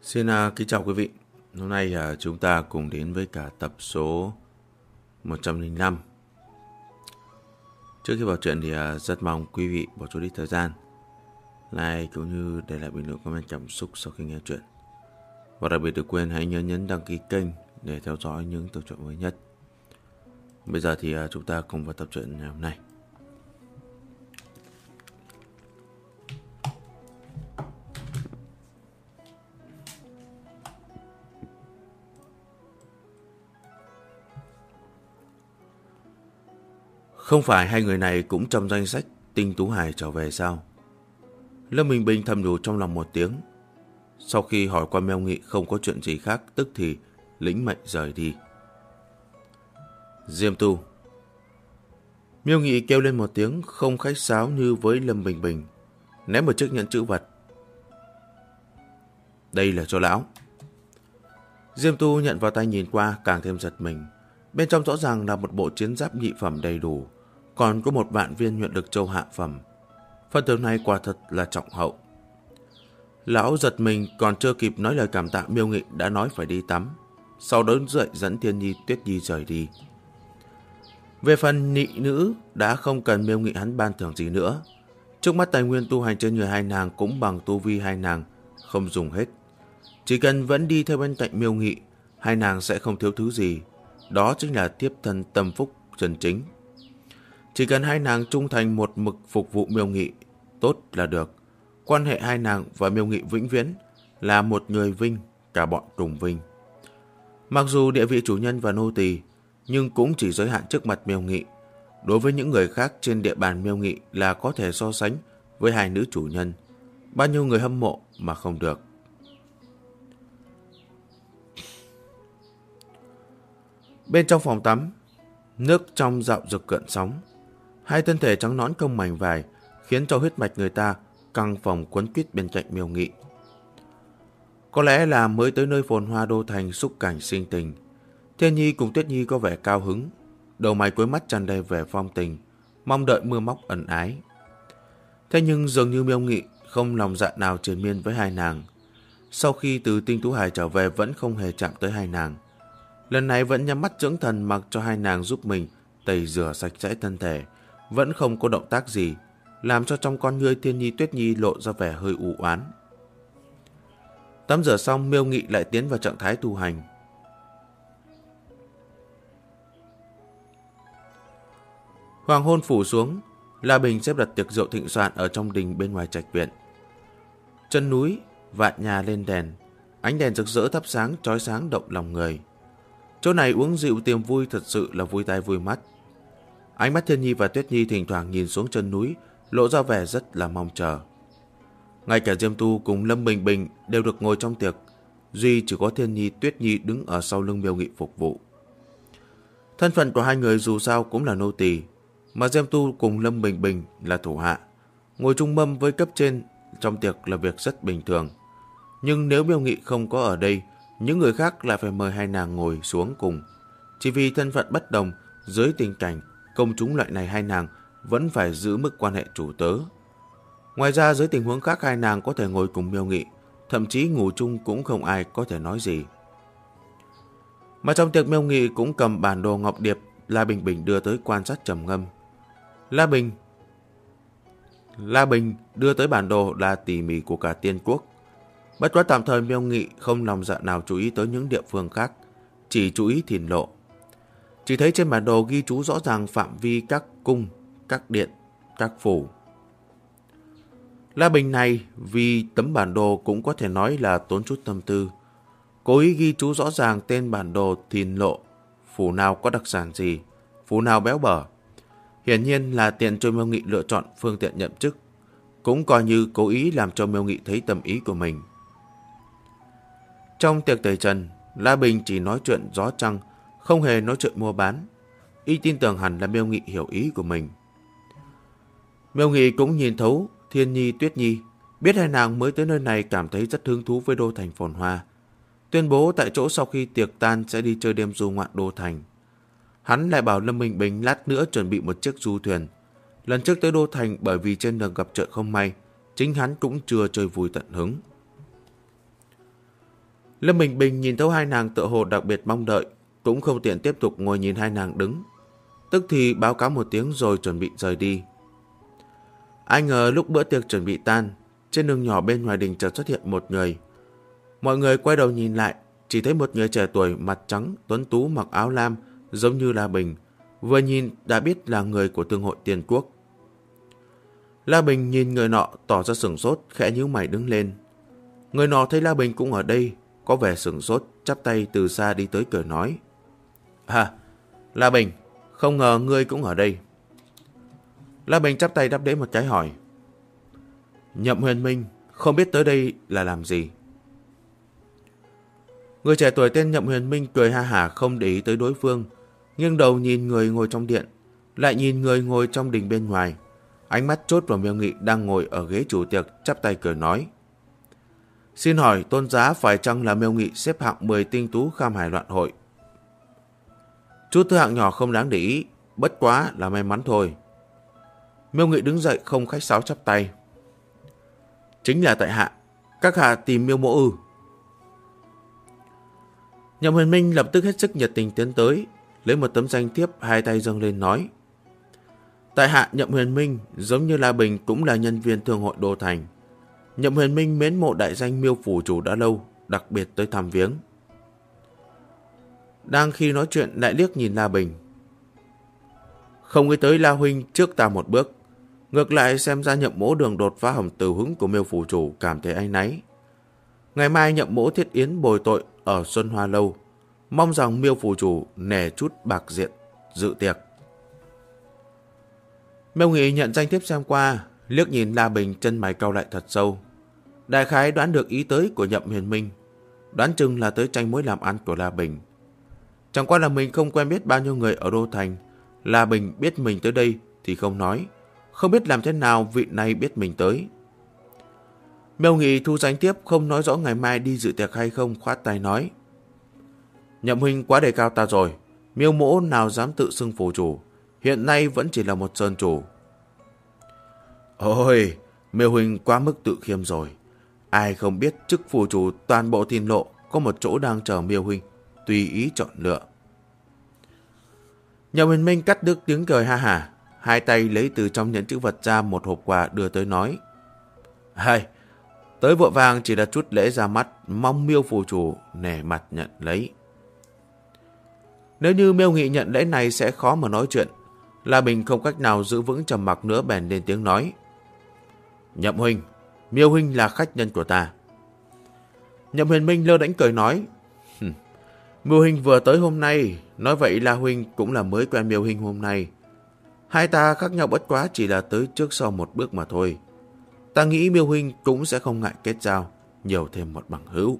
Xin kính chào quý vị. Hôm nay chúng ta cùng đến với cả tập số 105. Trước khi vào chuyện thì rất mong quý vị bỏ chút ít thời gian like cũng như để lại bình luận comment cảm xúc sau khi nghe chuyện. Và đặc biệt đừng quên hãy nhấn đăng ký kênh để theo dõi những tập truyện mới nhất. Bây giờ thì chúng ta cùng vào tập truyện ngày hôm nay. Không phải hai người này cũng trong danh sách Tinh Tú Hải trở về sao? Lâm Bình Bình thầm nhủ trong lòng một tiếng. Sau khi hỏi qua Mêu Nghị không có chuyện gì khác, tức thì lĩnh mệnh rời đi. Diêm Tu. Mêu Nghị kêu lên một tiếng không khách sáo như với Lâm Bình Bình, ném một chiếc nhẫn chữ vật. Đây là cho lão. Diêm Tu nhận vào tay nhìn qua càng thêm giật mình. Bên trong rõ ràng là một bộ chiến giáp nhị phẩm đầy đủ, còn có một vạn viên nhuận lực châu hạ phẩm. Phần thưởng này quả thật là trọng hậu. Lão giật mình còn chưa kịp nói lời cảm tạ, Miêu Nghị đã nói phải đi tắm, sau đó dậy dẫn Thiên Nhi Tuyết Nhi rời đi. Về phần nị nữ đã không cần Miêu Nghị hắn ban thưởng gì nữa. Trước mắt tài nguyên tu hành trên người hai nàng cũng bằng tu vi hai nàng, không dùng hết. Chỉ cần vẫn đi theo bên cạnh Miêu Nghị, hai nàng sẽ không thiếu thứ gì. Đó chính là tiếp thân tâm phúc chân chính. Chỉ cần hai nàng trung thành một mực phục vụ Miêu Nghị tốt là được. Quan hệ hai nàng và Miêu Nghị vĩnh viễn là một người vinh, cả bọn cùng vinh. Mặc dù địa vị chủ nhân và nô tỳ, nhưng cũng chỉ giới hạn trước mặt Miêu Nghị. Đối với những người khác trên địa bàn Miêu Nghị là có thể so sánh với hai nữ chủ nhân. Bao nhiêu người hâm mộ mà không được. Bên trong phòng tắm, nước trong dạo rực gợn sóng. Hai thân thể trắng nõn không mảnh vải khiến cho huyết mạch người ta căng phòng quấn quýt bên cạnh Miêu Nghị. Có lẽ là mới tới nơi phồn hoa đô thành xúc cảnh sinh tình. Thiên Nhi cùng Tuyết Nhi có vẻ cao hứng, đầu mày cuối mắt tràn đầy vẻ phong tình, mong đợi mưa móc ẩn ái. Thế nhưng dường như Miêu Nghị không lòng dạ nào triền miên với hai nàng. Sau khi từ Tinh Tú Hải trở về vẫn không hề chạm tới hai nàng. Lần này vẫn nhắm mắt dưỡng thần mặc cho hai nàng giúp mình tẩy rửa sạch sẽ thân thể, vẫn không có động tác gì, làm cho trong con ngươi Thiên Nhi Tuyết Nhi lộ ra vẻ hơi u oán. Tắm rửa xong, Miêu Nghị lại tiến vào trạng thái tu hành. Hoàng hôn phủ xuống, La Bình xếp đặt tiệc rượu thịnh soạn ở trong đình bên ngoài trạch viện. Chân núi, vạn nhà lên đèn, ánh đèn rực rỡ thắp sáng chói sáng động lòng người. Chỗ này uống rượu tiềm vui thật sự là vui tai vui mắt. Ánh mắt Thiên Nhi và Tuyết Nhi thỉnh thoảng nhìn xuống chân núi, lộ ra vẻ rất là mong chờ. Ngay cả Diêm Tu cùng Lâm Bình Bình đều được ngồi trong tiệc, duy chỉ có Thiên Nhi Tuyết Nhi đứng ở sau lưng Miêu Nghị phục vụ. Thân phận của hai người dù sao cũng là nô tỳ, mà Diêm Tu cùng Lâm Bình Bình là thủ hạ. Ngồi chung mâm với cấp trên trong tiệc là việc rất bình thường. Nhưng nếu Miêu Nghị không có ở đây, những người khác lại phải mời hai nàng ngồi xuống cùng. Chỉ vì thân phận bất đồng, dưới tình cảnh công chúng loại này hai nàng vẫn phải giữ mức quan hệ chủ tớ. Ngoài ra dưới tình huống khác hai nàng có thể ngồi cùng Miêu Nghị, thậm chí ngủ chung cũng không ai có thể nói gì. Mà trong tiệc Miêu Nghị cũng cầm bản đồ ngọc điệp La Bình Bình đưa tới quan sát trầm ngâm. La Bình đưa tới bản đồ là tỉ mỉ của cả tiên quốc. Bất quá tạm thời Miêu Nghị không lòng dạ nào chú ý tới những địa phương khác, chỉ chú ý Thìn Lộ. Chỉ thấy trên bản đồ ghi chú rõ ràng phạm vi các cung, các điện, các phủ. La Bình này vì tấm bản đồ cũng có thể nói là tốn chút tâm tư. Cố ý ghi chú rõ ràng tên bản đồ Thìn Lộ, phủ nào có đặc sản gì, phủ nào béo bở. Hiển nhiên là tiện cho Miêu Nghị lựa chọn phương tiện nhậm chức, cũng coi như cố ý làm cho Miêu Nghị thấy tâm ý của mình. Trong tiệc tẩy trần, La Bình chỉ nói chuyện gió trăng, không hề nói chuyện mua bán. Y tin tưởng hẳn là Miêu Nghị hiểu ý của mình. Miêu Nghị cũng nhìn thấu Thiên Nhi Tuyết Nhi, biết hai nàng mới tới nơi này cảm thấy rất hứng thú với đô thành phồn hoa. Tuyên bố tại chỗ sau khi tiệc tan sẽ đi chơi đêm du ngoạn đô thành. Hắn lại bảo Lâm Bình Bình lát nữa chuẩn bị một chiếc du thuyền. Lần trước tới đô thành bởi vì trên đường gặp chuyện không may, chính hắn cũng chưa chơi vui tận hứng. Lâm Bình Bình nhìn thấu hai nàng tựa hồ đặc biệt mong đợi, cũng không tiện tiếp tục ngồi nhìn hai nàng đứng. Tức thì báo cáo một tiếng rồi chuẩn bị rời đi. Ai ngờ lúc bữa tiệc chuẩn bị tan, trên đường nhỏ bên ngoài đình chợt xuất hiện một người. Mọi người quay đầu nhìn lại, chỉ thấy một người trẻ tuổi mặt trắng, tuấn tú mặc áo lam, giống như La Bình. Vừa nhìn đã biết là người của Thương hội Tiên Quốc. La Bình nhìn người nọ tỏ ra sửng sốt, khẽ nhíu mày đứng lên. Người nọ thấy La Bình cũng ở đây, có vẻ sửng sốt, chắp tay từ xa đi tới cười nói. La Bình, không ngờ ngươi cũng ở đây. La Bình chắp tay đáp lễ một cái hỏi. Nhậm Huyền Minh, không biết tới đây là làm gì? Người trẻ tuổi tên Nhậm Huyền Minh cười ha hả không để ý tới đối phương, nghiêng đầu nhìn người ngồi trong điện, lại nhìn người ngồi trong đình bên ngoài. Ánh mắt chốt vào Miêu Nghị đang ngồi ở ghế chủ tiệc, chắp tay cười nói. Xin hỏi tôn giá phải chăng là Miêu Nghị xếp hạng 10 tinh tú kham hải loạn hội? Chút thứ hạng nhỏ không đáng để ý, bất quá là may mắn thôi. Miêu Nghị đứng dậy không khách sáo chắp tay. Chính là tại hạ, các hạ tìm Miêu mỗ ư? Nhậm Huyền Minh lập tức hết sức nhiệt tình tiến tới, lấy một tấm danh thiếp hai tay dâng lên nói. Tại hạ Nhậm Huyền Minh giống như La Bình cũng là nhân viên thương hội Đô Thành. Nhậm Huyền Minh mến mộ đại danh Miêu phủ chủ đã lâu, đặc biệt tới thăm viếng. Đang khi nói chuyện lại liếc nhìn La Bình. Không nghĩ tới La huynh trước ta một bước, ngược lại xem ra Nhậm mỗ đường đột phá hầm từ hứng của Miêu phủ chủ cảm thấy áy náy. Ngày mai Nhậm mỗ thiết yến bồi tội ở Xuân Hoa Lâu, mong rằng Miêu phủ chủ nể chút bạc diện dự tiệc. Miêu Nghị nhận danh thiếp xem qua, liếc nhìn La Bình chân mày cau lại thật sâu. Đại khái đoán được ý tới của Nhậm Huyền Minh, đoán chừng là tới tranh mối làm ăn của La Bình. Chẳng qua là mình không quen biết bao nhiêu người ở Đô Thành, La Bình biết mình tới đây thì không nói, không biết làm thế nào vị này biết mình tới. Miêu Nghị thu danh thiếp không nói rõ ngày mai đi dự tiệc hay không, khoát tay nói. Nhậm huynh quá đề cao ta rồi, Miêu mỗ nào dám tự xưng phủ chủ, hiện nay vẫn chỉ là một sơn chủ. Ôi, Miêu huynh quá mức tự khiêm rồi. Ai không biết chức phủ chủ toàn bộ Thiên Lộ có một chỗ đang chờ Miêu huynh, tùy ý chọn lựa. Nhậm Huyền Minh cắt đứt tiếng cười ha hả, hai tay lấy từ trong nhẫn chữ vật ra một hộp quà đưa tới nói. Hay, tới vội vàng chỉ là chút lễ ra mắt, mong Miêu phủ chủ nể mặt nhận lấy. Nếu như Miêu Nghị nhận lễ này sẽ khó mà nói chuyện. La Bình không cách nào giữ vững trầm mặc nữa bèn lên tiếng nói. Nhậm huynh, Miêu huynh là khách nhân của ta. Nhậm Huyền Minh lơ đễnh cười nói. Miêu huynh vừa tới hôm nay, nói vậy La huynh cũng là mới quen Miêu huynh hôm nay. Hai ta khác nhau bất quá chỉ là tới trước sau một bước mà thôi. Ta nghĩ Miêu huynh cũng sẽ không ngại kết giao, nhiều thêm một bằng hữu.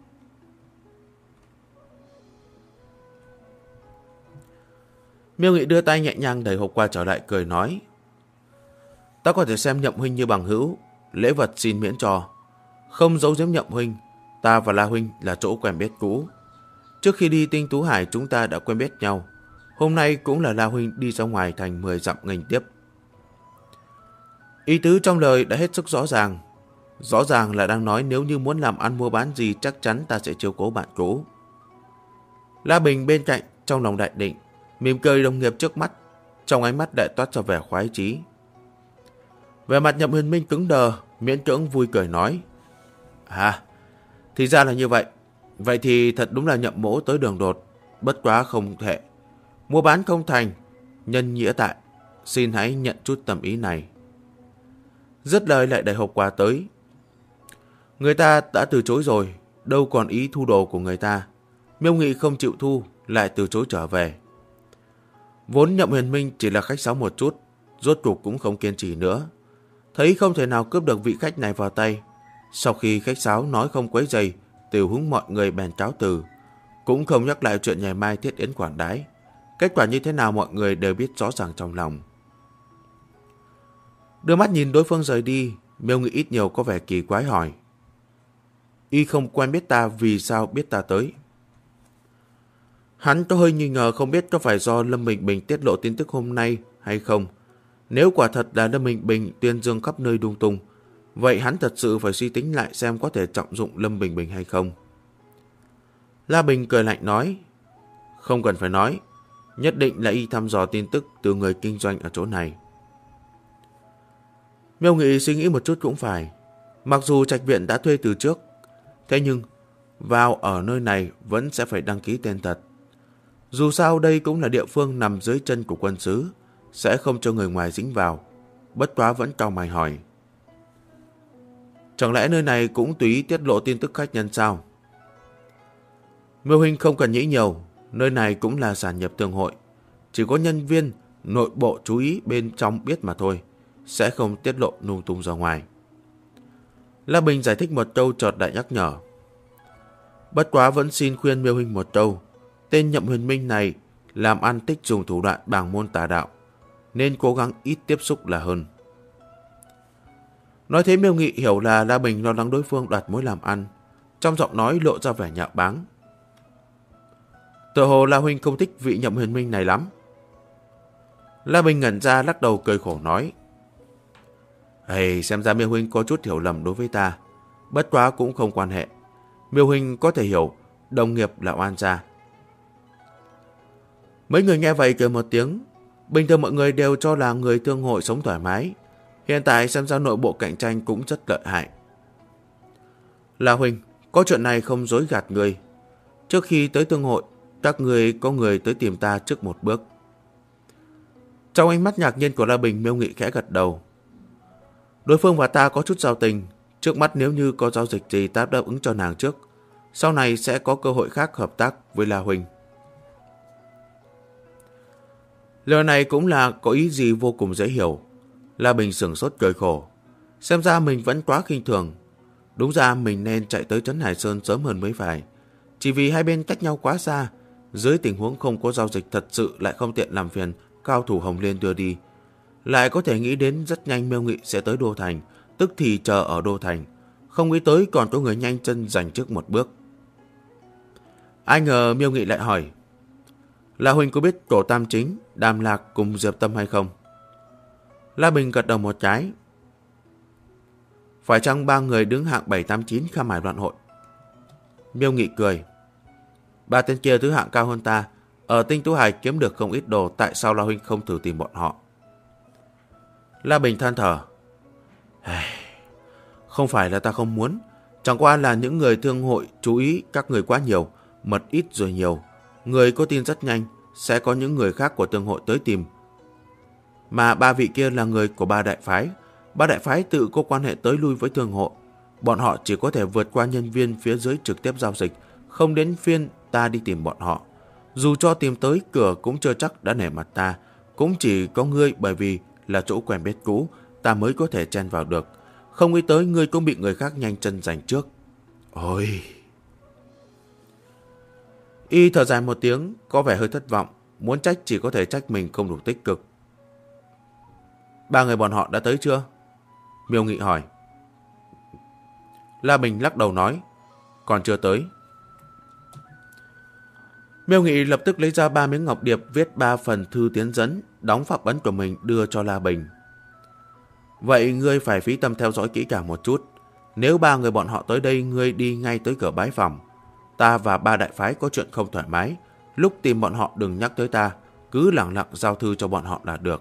Miêu Nghị đưa tay nhẹ nhàng đẩy hộp quà trở lại cười nói. Ta có thể xem Nhậm huynh như bằng hữu, lễ vật xin miễn cho. Không giấu giếm Nhậm huynh, ta và La huynh là chỗ quen biết cũ. Trước khi đi Tinh Tú Hải chúng ta đã quen biết nhau. Hôm nay cũng là La huynh đi ra ngoài thành 10 dặm nghênh tiếp. Ý tứ trong lời đã hết sức rõ ràng. Rõ ràng là đang nói nếu như muốn làm ăn mua bán gì chắc chắn ta sẽ chiếu cố bạn cũ. La Bình bên cạnh trong lòng đại định, mỉm cười đồng nghiệp trước mắt, trong ánh mắt đại toát ra vẻ khoái chí. Vẻ mặt Nhậm Huyền Minh cứng đờ, miễn cưỡng vui cười nói. Thì ra là như vậy. Vậy thì thật đúng là Nhậm mỗ tới đường đột, bất quá không thể. Mua bán không thành, nhân nghĩa tại, xin hãy nhận chút tâm ý này. Dứt lời lại đẩy hộp quà tới. Người ta đã từ chối rồi, đâu còn ý thu đồ của người ta. Miêu Nghị không chịu thu, lại từ chối trở về. Vốn Nhậm Huyền Minh chỉ là khách sáo một chút, rốt cuộc cũng không kiên trì nữa. Thấy không thể nào cướp được vị khách này vào tay, sau khi khách sáo nói không quấy rầy, Tiểu hứng mọi người bèn cáo từ, cũng không nhắc lại chuyện ngày mai thiết yến quản đái. Kết quả như thế nào mọi người đều biết rõ ràng trong lòng. Đưa mắt nhìn đối phương rời đi, Miêu Nghị ít nhiều có vẻ kỳ quái hỏi. Y không quen biết ta, vì sao biết ta tới? Hắn có hơi nghi ngờ không biết có phải do Lâm Bình Bình tiết lộ tin tức hôm nay hay không. Nếu quả thật là Lâm Bình Bình tuyên dương khắp nơi lung tung, vậy hắn thật sự phải suy tính lại xem có thể trọng dụng Lâm Bình Bình hay không. La Bình cười lạnh nói, không cần phải nói, nhất định là y thăm dò tin tức từ người kinh doanh ở chỗ này. Miêu Nghị suy nghĩ một chút cũng phải. Mặc dù trạch viện đã thuê từ trước, thế nhưng vào ở nơi này vẫn sẽ phải đăng ký tên thật. Dù sao đây cũng là địa phương nằm dưới chân của quân sứ, sẽ không cho người ngoài dính vào. Bất quá vẫn cau mày hỏi, chẳng lẽ nơi này cũng tùy ý tiết lộ tin tức khách nhân sao? Miêu huynh không cần nghĩ nhiều, nơi này cũng là sản nghiệp thương hội. Chỉ có nhân viên nội bộ chú ý bên trong biết mà thôi, sẽ không tiết lộ lung tung ra ngoài. La Bình giải thích một câu chợt đại nhắc nhở. Bất quá vẫn xin khuyên Miêu huynh một câu, tên Nhậm Huyền Minh này làm ăn thích dùng thủ đoạn bàng môn tà đạo, nên cố gắng ít tiếp xúc là hơn. Nói thế Miêu Nghị hiểu là La Bình lo lắng đối phương đoạt mối làm ăn, trong giọng nói lộ ra vẻ nhạo báng. Tựa hồ La huynh không thích vị Nhậm Huyền Minh này lắm. La Bình ngẩn ra lắc đầu cười khổ nói, xem ra Miêu huynh có chút hiểu lầm đối với ta, bất quá cũng không quan hệ. Miêu huynh có thể hiểu, đồng nghiệp là oan gia. Mấy người nghe vậy cười một tiếng. Bình thường mọi người đều cho là người thương hội sống thoải mái, hiện tại xem ra nội bộ cạnh tranh cũng rất lợi hại. La huynh, có chuyện này không dối gạt người. Trước khi tới thương hội, các người có người tới tìm ta trước một bước. Trong ánh mắt ngạc nhiên của La Bình, Miêu Nghị khẽ gật đầu. Đối phương và ta có chút giao tình, trước mắt nếu như có giao dịch gì ta đáp ứng cho nàng trước, sau này sẽ có cơ hội khác hợp tác với La huynh. Lời này cũng là có ý gì vô cùng dễ hiểu. La Bình sửng sốt cười khổ. Xem ra mình vẫn quá khinh thường. Đúng ra mình nên chạy tới Trấn Hải Sơn sớm hơn mới phải. Chỉ vì hai bên cách nhau quá xa, dưới tình huống không có giao dịch thật sự lại không tiện làm phiền cao thủ Hồng Liên đưa đi. Lại có thể nghĩ đến rất nhanh Miêu Nghị sẽ tới Đô Thành, tức thì chờ ở Đô Thành. Không nghĩ tới còn có người nhanh chân giành trước một bước. Ai ngờ Miêu Nghị lại hỏi, La huynh có biết Cổ Tam Chính, Đàm Lạc cùng Diệp Tâm hay không? La Bình gật đầu một cái. Phải chăng ba người đứng hạng 789 Kham Hải Loạn Hội? Miêu Nghị cười. Ba tên kia thứ hạng cao hơn ta, ở Tinh Tú Hải kiếm được không ít đồ, tại sao La huynh không thử tìm bọn họ? La Bình than thở. Không phải là ta không muốn, chẳng qua là những người thương hội chú ý các người quá nhiều, mật ít rồi nhiều. Người có tin rất nhanh, sẽ có những người khác của thương hội tới tìm. Mà ba vị kia là người của ba đại phái. Ba đại phái tự có quan hệ tới lui với thương hội. Bọn họ chỉ có thể vượt qua nhân viên phía dưới trực tiếp giao dịch, không đến phiên ta đi tìm bọn họ. Dù cho tìm tới cửa cũng chưa chắc đã nể mặt ta. Cũng chỉ có ngươi bởi vì là chỗ quen biết cũ, ta mới có thể chen vào được. Không nghĩ tới ngươi cũng bị người khác nhanh chân giành trước. Ôi! Y thở dài một tiếng, có vẻ hơi thất vọng. Muốn trách chỉ có thể trách mình không đủ tích cực. Ba người bọn họ đã tới chưa? Miêu Nghị hỏi. La Bình lắc đầu nói, còn chưa tới. Miêu Nghị lập tức lấy ra 3 miếng ngọc điệp, viết 3 phần thư tiến dẫn, đóng pháp ấn của mình đưa cho La Bình. Vậy ngươi phải phí tâm theo dõi kỹ càng một chút. Nếu ba người bọn họ tới đây, ngươi đi ngay tới cửa bái phòng. Ta và ba đại phái có chuyện không thoải mái, lúc tìm bọn họ đừng nhắc tới ta, cứ lẳng lặng giao thư cho bọn họ là được.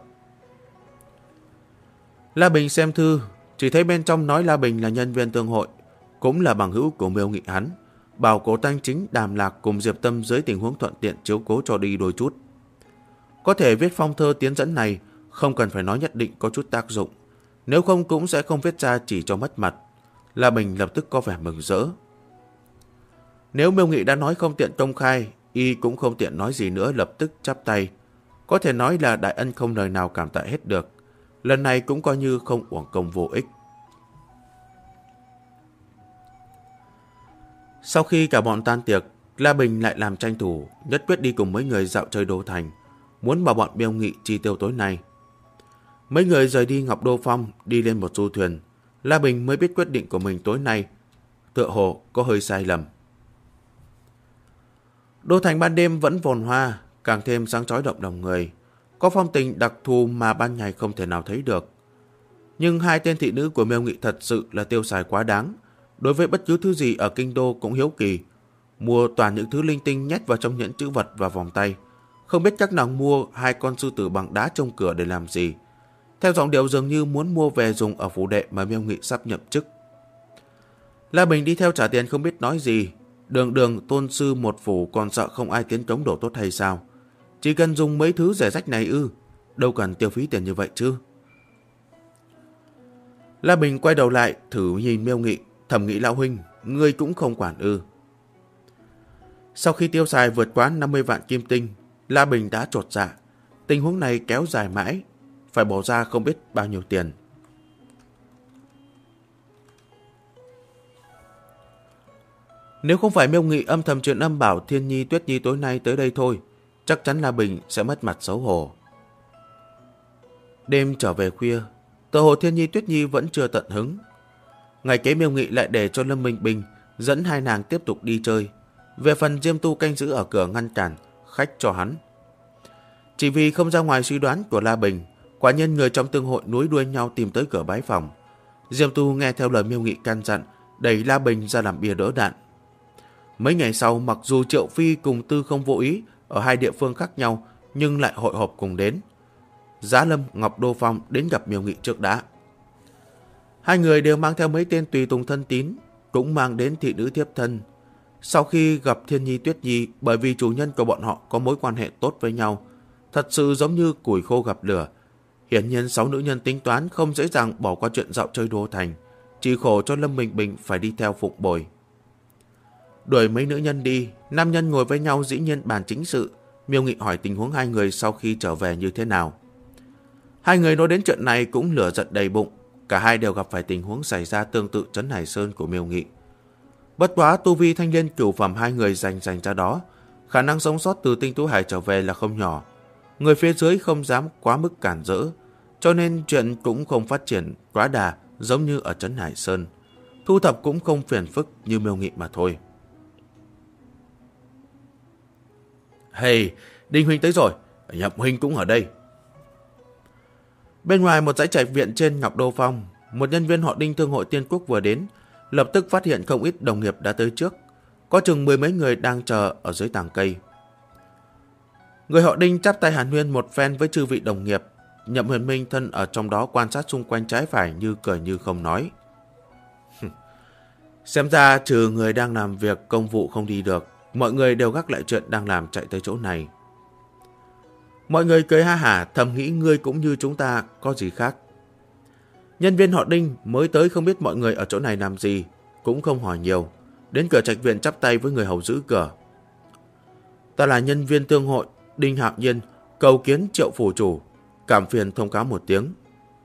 La Bình xem thư, chỉ thấy bên trong nói La Bình là nhân viên thương hội, cũng là bằng hữu của Miêu Nghị hắn, bảo Cổ Tam Chính, Đàm Lạc cùng Diệp Tâm dưới tình huống thuận tiện chiếu cố cho đi đôi chút. Có thể viết phong thơ tiến dẫn này, không cần phải nói nhất định có chút tác dụng, nếu không cũng sẽ không viết ra chỉ cho mất mặt. La Bình lập tức có vẻ mừng rỡ. Nếu Miêu Nghị đã nói không tiện công khai, y cũng không tiện nói gì nữa, lập tức chắp tay. Có thể nói là đại ân không lời nào cảm tạ hết được. Lần này cũng coi như không uổng công vô ích. Sau khi cả bọn tan tiệc, La Bình lại làm tranh thủ, nhất quyết đi cùng mấy người dạo chơi Đô Thành, muốn bảo bọn Miêu Nghị chi tiêu tối nay. Mấy người rời đi Ngọc Đô Phong, đi lên một du thuyền. La Bình mới biết quyết định của mình tối nay tựa hồ có hơi sai lầm. Đô Thành ban đêm vẫn phồn hoa, càng thêm sáng chói động lòng người, có phong tình đặc thù mà ban ngày không thể nào thấy được. Nhưng hai tên thị nữ của Miêu Nghị thật sự là tiêu xài quá đáng, đối với bất cứ thứ gì ở kinh đô cũng hiếu kỳ. mua toàn những thứ linh tinh nhét vào trong nhẫn trữ vật và vòng tay. Không biết các nàng mua 2 con sư tử bằng đá trong cửa để làm gì. Theo giọng điệu dường như muốn mua về dùng ở phủ đệ mà Miêu Nghị sắp nhậm chức. La Bình đi theo trả tiền không biết nói gì. Đường tôn sư một phủ còn sợ không ai tiến cống đổ tốt hay sao? Chỉ cần dùng mấy thứ rẻ rách này ư? Đâu cần tiêu phí tiền như vậy chứ? La Bình quay đầu lại thử nhìn Miêu Nghị, thầm nghĩ lão huynh, ngươi cũng không quản ư? Sau khi tiêu xài vượt quá 50 vạn kim tinh, La Bình đã chột dạ. Tình huống này kéo dài mãi, phải bỏ ra không biết bao nhiêu tiền. Nếu không phải Miêu Nghị âm thầm truyền âm bảo Thiên Nhi Tuyết Nhi tối nay tới đây thôi, chắc chắn La Bình sẽ mất mặt xấu hổ. Đêm trở về khuya, tựa hồ Thiên Nhi Tuyết Nhi vẫn chưa tận hứng. Ngày kế Miêu Nghị lại để cho Lâm Minh Bình dẫn 2 nàng tiếp tục đi chơi. Về phần Diêm Tu canh giữ ở cửa ngăn cản khách cho hắn. Chỉ vì không ra ngoài suy đoán của La Bình, quả nhân người trong tương hội nối đuôi nhau tìm tới cửa bái phòng. Diêm Tu nghe theo lời Miêu Nghị căn dặn, đẩy La Bình ra làm bia đỡ đạn. Mấy ngày sau, mặc dù Triệu Phi cùng Tư Không Vô Ý ở 2 địa phương khác nhau, nhưng lại hội họp cùng đến. Giá Lâm, Ngọc Đô Phong đến gặp Miêu Nghị trước đã. 2 người đều mang theo mấy tên tùy tùng thân tín, cũng mang đến thị nữ thiếp thân. Sau khi gặp Thiên Nhi Tuyết Nhi, bởi vì chủ nhân của bọn họ có mối quan hệ tốt với nhau, thật sự giống như củi khô gặp lửa. Hiển nhiên 6 nữ nhân tính toán không dễ dàng bỏ qua chuyện dạo chơi đô thành, chỉ khổ cho Lâm Bình Bình phải đi theo phụng bồi. Đuổi mấy nữ nhân đi, nam nhân ngồi với nhau dĩ nhiên bàn chính sự. Miêu Nghị hỏi tình huống 2 người sau khi trở về như thế nào. 2 người nói đến chuyện này cũng lửa giận đầy bụng. Cả hai đều gặp phải tình huống xảy ra tương tự Trấn Hải Sơn của Miêu Nghị. Bất quá tu vi thanh liên cửu phẩm 2 người dành ra đó, khả năng sống sót từ Tinh Tú Hải trở về là không nhỏ. Người phía dưới không dám quá mức cản rỡ, cho nên chuyện cũng không phát triển quá đà giống như ở Trấn Hải Sơn. Thu thập cũng không phiền phức như Miêu Nghị mà thôi. Hey, Đinh huynh tới rồi, Nhậm huynh cũng ở đây. Bên ngoài một dãy trạch viện trên Ngọc Đô Phong, một nhân viên họ Đinh thương hội Tiên Quốc vừa đến, lập tức phát hiện không ít đồng nghiệp đã tới trước. Có chừng 10 mấy người đang chờ ở dưới tàng cây. Người họ Đinh chắp tay hàn huyên một phen với chư vị đồng nghiệp. Nhậm Huyền Minh thân ở trong đó quan sát xung quanh trái phải như cười như không nói. Xem ra trừ người đang làm việc công vụ không đi được, mọi người đều gác lại chuyện đang làm chạy tới chỗ này. Mọi người cười ha hả, thầm nghĩ ngươi cũng như chúng ta, có gì khác. Nhân viên họ Đinh mới tới không biết mọi người ở chỗ này làm gì, cũng không hỏi nhiều. Đến cửa trạch viện chắp tay với người hầu giữ cửa. Ta là nhân viên thương hội Đinh Hạo Nhiên, cầu kiến Triệu phủ chủ, cảm phiền thông cáo một tiếng.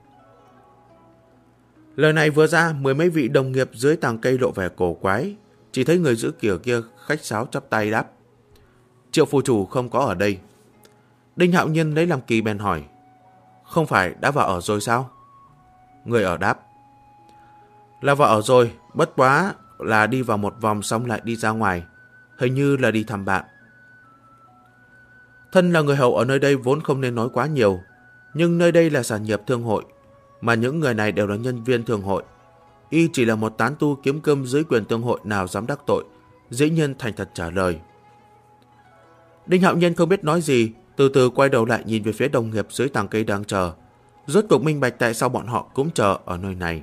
Lời này vừa ra, 10 mấy vị đồng nghiệp dưới tàng cây lộ vẻ cổ quái. Chỉ thấy người giữ cửa kia khách sáo chắp tay đáp: Triệu phủ chủ không có ở đây. Đinh Hạo Nhiên lấy làm kỳ bèn hỏi: Không phải đã vào ở rồi sao? Người ở đáp: Là vào ở rồi, bất quá là đi vào một vòng xong lại đi ra ngoài, hình như là đi thăm bạn. Thân là người hầu ở nơi đây vốn không nên nói quá nhiều, nhưng nơi đây là sản nghiệp thương hội, mà những người này đều là nhân viên thương hội. Y chỉ là một tán tu kiếm cơm dưới quyền thương hội, nào dám đắc tội, dĩ nhiên thành thật trả lời. Đinh Hạo Nhiên không biết nói gì, từ từ quay đầu lại nhìn về phía đồng nghiệp dưới tàng cây đang chờ. Rốt cuộc minh bạch tại sao bọn họ cũng chờ ở nơi này.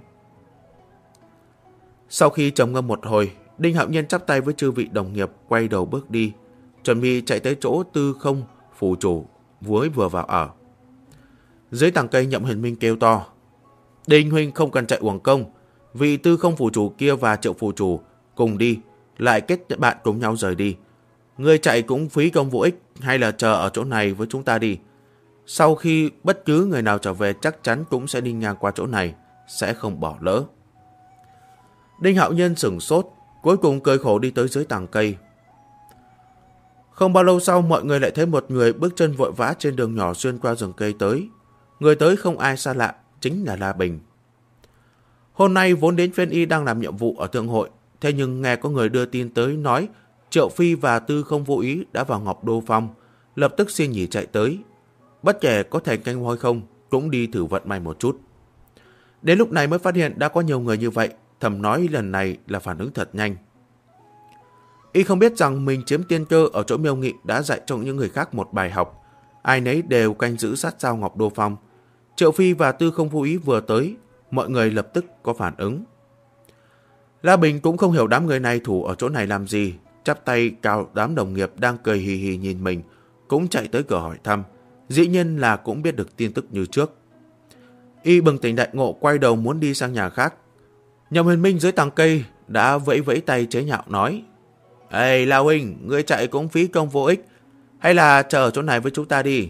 Sau khi trầm ngâm một hồi, Đinh Hạo Nhiên chắp tay với chư vị đồng nghiệp, quay đầu bước đi, chuẩn bị chạy tới chỗ Tư Không phủ chủ vừa vào ở. Dưới tàng cây, Nhậm Huyền Minh kêu to: Đinh huynh không cần chạy uổng công, vị Tư Không phủ chủ kia và Triệu phủ chủ cùng đi, lại kết bạn cùng nhau rời đi. Ngươi chạy cũng phí công vô ích, hay là chờ ở chỗ này với chúng ta đi. Sau khi bất cứ người nào trở về chắc chắn cũng sẽ đi ngang qua chỗ này, sẽ không bỏ lỡ. Đinh Hạo Nhiên sửng sốt, cuối cùng cười khổ đi tới dưới tàng cây. Không bao lâu sau, mọi người lại thấy một người bước chân vội vã trên đường nhỏ xuyên qua rừng cây tới. Người tới không ai xa lạ, chính là La Bình. Hôm nay vốn đến phiên y đang làm nhiệm vụ ở thương hội, thế nhưng nghe có người đưa tin tới nói Triệu Phi và Tư Không Vô Ý đã vào Ngọc Đô Phong, lập tức xin nghỉ chạy tới. Bất kể có thành canh hay không, cũng đi thử vận may một chút. Đến lúc này mới phát hiện đã có nhiều người như vậy, thầm nói lần này là phản ứng thật nhanh. Y không biết rằng mình chiếm tiên cơ ở chỗ Miêu Nghị đã dạy cho những người khác một bài học. Ai nấy đều canh giữ sát sao Ngọc Đô Phong. Triệu Phi và Tư Không Vô Ý vừa tới, mọi người lập tức có phản ứng. La Bình cũng không hiểu đám người này thủ ở chỗ này làm gì, chắp tay cào đám đồng nghiệp đang cười hì hì nhìn mình, cũng chạy tới cửa hỏi thăm. Dĩ nhiên là cũng biết được tin tức như trước. Y bừng tỉnh đại ngộ, quay đầu muốn đi sang nhà khác. Nhậm Huyền Minh dưới tàng cây đã vẫy vẫy tay chế nhạo nói: Ê La huynh, ngươi chạy cũng phí công vô ích, hay là chờ ở chỗ này với chúng ta đi.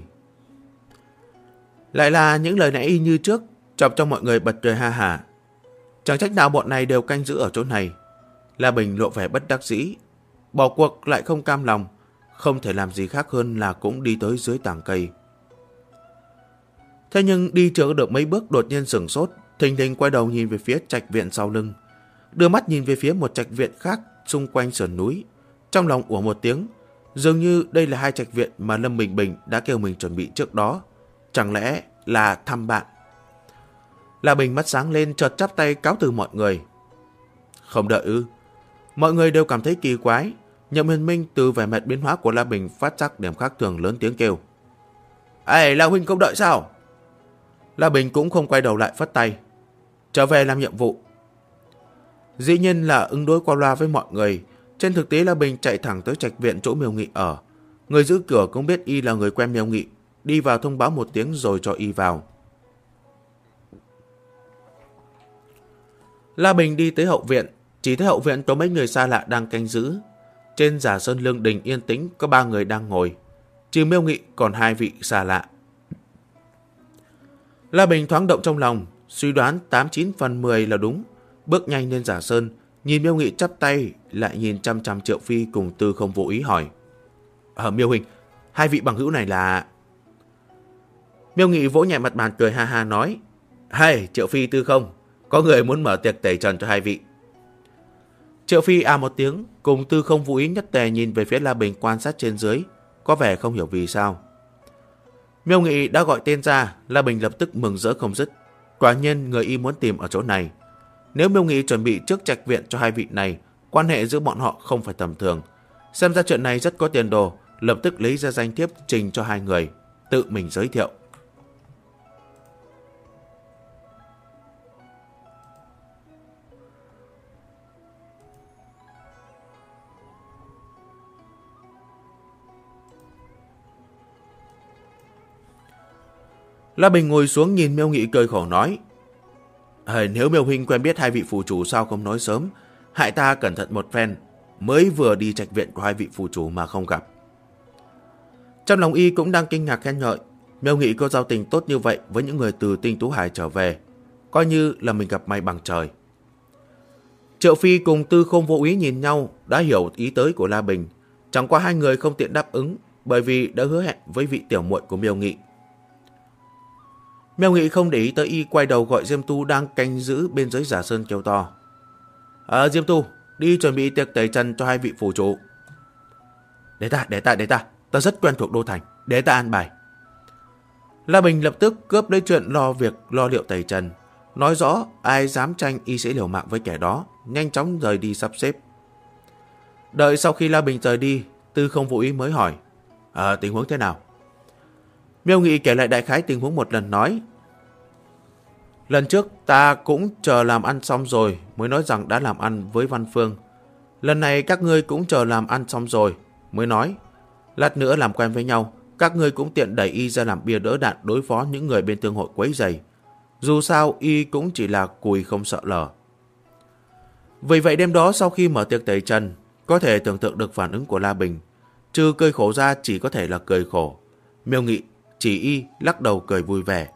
Lại là những lời nãy y như trước, chọc cho mọi người bật cười ha hả. Chẳng trách nào bọn này đều canh giữ ở chỗ này. La Bình lộ vẻ bất đắc dĩ, bỏ cuộc lại không cam lòng, không thể làm gì khác hơn là cũng đi tới dưới tàng cây. Thế nhưng đi chưa được mấy bước đột nhiên sửng sốt, thình lình quay đầu nhìn về phía trạch viện sau lưng, đưa mắt nhìn về phía một trạch viện khác xung quanh sườn núi, trong lòng ủa một tiếng, dường như đây là hai trạch viện mà Lâm Bình Bình đã kêu mình chuẩn bị trước đó, chẳng lẽ là thăm bạn. La Bình mắt sáng lên, chợt chắp tay cáo từ mọi người. Không đợi ư? Mọi người đều cảm thấy kỳ quái. Nhậm Huyền Minh từ vẻ mặt biến hóa của La Bình phát giác điểm khác thường, lớn tiếng kêu: Ê, La huynh không đợi sao? La Bình cũng không quay đầu lại, phất tay: Trở về làm nhiệm vụ. Dĩ nhiên là ứng đối qua loa với mọi người. Trên thực tế La Bình chạy thẳng tới trạch viện chỗ Miêu Nghị ở. Người giữ cửa cũng biết y là người quen Miêu Nghị, đi vào thông báo một tiếng rồi cho y vào. La Bình đi tới hậu viện, chỉ thấy hậu viện có mấy người xa lạ đang canh giữ. Trên Giả Sơn Lương Đình yên tĩnh có 3 người đang ngồi, trừ Miêu Nghị còn 2 vị xa lạ. La Bình thoáng động trong lòng, suy đoán 89 phần 10 là đúng, bước nhanh lên Giả Sơn, nhìn Miêu Nghị chắp tay, lại nhìn chăm chăm Triệu Phi cùng Tư Không Vô Ý hỏi: Miêu huynh, 2 vị bằng hữu này là... Miêu Nghị vỗ nhẹ mặt bàn cười ha ha nói: Hay, Triệu Phi, Tư Không, có người muốn mở tiệc tẩy trần cho 2 vị. Triệu Phi à một tiếng, cùng Tư Không Vô Ý nhất tề nhìn về phía La Bình quan sát trên dưới, có vẻ không hiểu vì sao. Miêu Nghị đã gọi tên ra, La Bình lập tức mừng rỡ không dứt. Quả nhiên người y muốn tìm ở chỗ này. Nếu Miêu Nghị chuẩn bị trước trạch viện cho 2 vị này, quan hệ giữa bọn họ không phải tầm thường. Xem ra chuyện này rất có tiền đồ, lập tức lấy ra danh thiếp trình cho 2 người, tự mình giới thiệu. La Bình ngồi xuống nhìn Miêu Nghị cười khổ nói: Nếu Miêu huynh quen biết 2 vị phù chủ sao không nói sớm, hại ta cẩn thận một phen, mới vừa đi trạch viện của 2 vị phù chủ mà không gặp. Trong lòng y cũng đang kinh ngạc khen ngợi, Miêu Nghị có giao tình tốt như vậy với những người từ Tinh Tú Hải trở về, coi như là mình gặp may bằng trời. Triệu Phi cùng Tư Không Vô Ý nhìn nhau, đã hiểu ý tới của La Bình, chẳng qua 2 người không tiện đáp ứng, bởi vì đã hứa hẹn với vị tiểu muội của Miêu Nghị. Miêu Nghị không để ý tới y, quay đầu gọi Diêm Tu đang canh giữ bên dưới Giả Sơn kêu to: Diêm Tu, đi chuẩn bị tiệc tẩy trần cho 2 vị phù chủ. Để ta rất quen thuộc đô thành, để ta an bài. La Bình lập tức cướp lấy chuyện lo liệu tẩy trần, nói rõ ai dám tranh y sẽ liều mạng với kẻ đó, nhanh chóng rời đi sắp xếp. Đợi sau khi La Bình rời đi, Tư Không Vô Ý mới hỏi: Tình huống thế nào? Miêu Nghị kể lại đại khái tình huống một lần, nói: Lần trước ta cũng chờ làm ăn xong rồi mới nói rằng đã làm ăn với Văn Phương. Lần này các ngươi cũng chờ làm ăn xong rồi mới nói. Lát nữa làm quen với nhau, các ngươi cũng tiện đẩy y ra làm bia đỡ đạn đối phó những người bên thương hội quấy rầy. Dù sao y cũng chỉ là cùi không sợ lở. Vì vậy đêm đó sau khi mở tiệc tẩy trần, có thể tưởng tượng được phản ứng của La Bình. Trừ cười khổ ra chỉ có thể là cười khổ. Miêu Nghị chỉ y lắc đầu cười vui vẻ.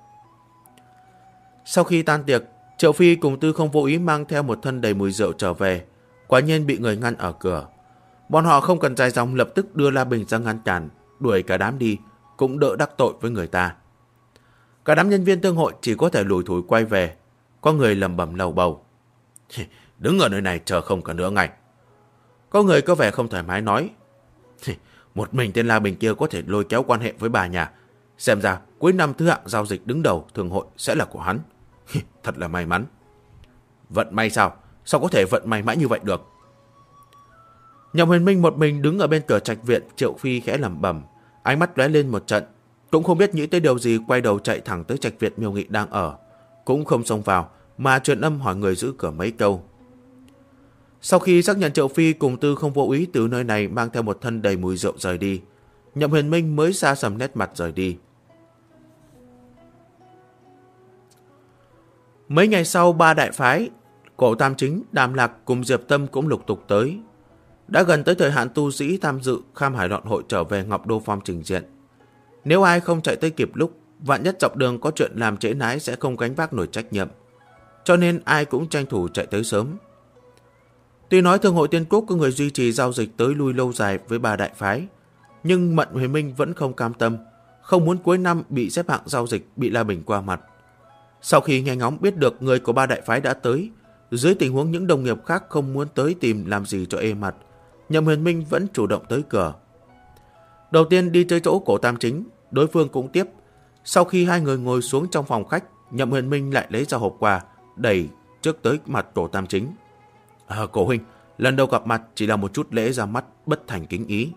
Sau khi tan tiệc, Triệu Phi cùng Tư Không Vô Ý mang theo một thân đầy mùi rượu trở về, quả nhiên bị người ngăn ở cửa. Bọn họ không cần dài dòng, lập tức đưa La Bình ra ngăn cản, đuổi cả đám đi, cũng đỡ đắc tội với người ta. Cả đám nhân viên thương hội chỉ có thể lủi thủi quay về. Có người lẩm bẩm lầu bầu: Đứng ở nơi này chờ không cả nửa ngày. Có người có vẻ không thoải mái nói: Một mình tên La Bình kia có thể lôi kéo quan hệ với bà nhà, xem ra cuối năm thứ hạng giao dịch đứng đầu thương hội sẽ là của hắn. Thật là may mắn. Vận may sao? Sao có thể vận may mãi như vậy được? Nhậm Huyền Minh một mình đứng ở bên cửa trạch viện. Triệu Phi khẽ lẩm bẩm, ánh mắt lóe lên một trận, cũng không biết nghĩ tới điều gì, quay đầu chạy thẳng tới trạch viện Miêu Nghị đang ở, cũng không xông vào mà truyền âm hỏi người giữ cửa mấy câu. Sau khi xác nhận Triệu Phi cùng Tư không vô ý từ nơi này mang theo một thân đầy mùi rượu rời đi, Nhậm Huyền Minh mới xa sầm nét mặt rời đi. Mấy ngày sau, ba đại phái Cổ Tam Chính, Đàm Lạc cùng Diệp Tâm cũng lục tục tới. Đã gần tới thời hạn tu sĩ tham dự Kham Hải Loạn Hội trở về Ngọc Đô Phong trình diện. Nếu ai không chạy tới kịp lúc, vạn nhất dọc đường có chuyện làm trễ nái sẽ không gánh vác nổi trách nhiệm. Cho nên ai cũng tranh thủ chạy tới sớm. Tuy nói Thương hội Tiên Quốc có người duy trì giao dịch tới lui lâu dài với ba đại phái, nhưng Mận Huyền Minh vẫn không cam tâm, không muốn cuối năm bị xếp hạng giao dịch bị La Bình qua mặt. Sau khi nghe ngóng biết được người của ba đại phái đã tới, dưới tình huống những đồng nghiệp khác không muốn tới tìm làm gì cho ê mặt, Nhậm Huyền Minh vẫn chủ động tới cửa. Đầu tiên đi tới chỗ Cổ Tam Chính, đối phương cũng tiếp. Sau khi hai người ngồi xuống trong phòng khách, Nhậm Huyền Minh lại lấy ra hộp quà, đẩy trước tới mặt Cổ Tam Chính. Cổ huynh, lần đầu gặp mặt chỉ là một chút lễ ra mắt, bất thành kính ý.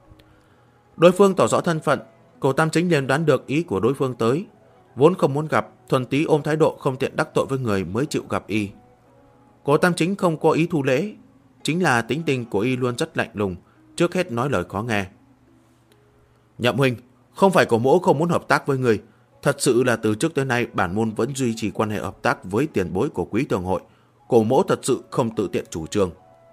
Đối phương tỏ rõ thân phận, Cổ Tam Chính liền đoán được ý của đối phương tới. Vốn không muốn gặp, thuần tí ôm thái độ không tiện đắc tội với người mới chịu gặp y. Cổ Tam Chính không có ý thu lễ, chính là tính tình của y luôn rất lạnh lùng, trước hết nói lời khó nghe. Nhậm huynh, không phải cổ mỗ không muốn hợp tác với người, thật sự là từ trước tới nay bản môn vẫn duy trì quan hệ hợp tác với tiền bối của Quý Thường hội, cổ mỗ thật sự không tự tiện chủ trương.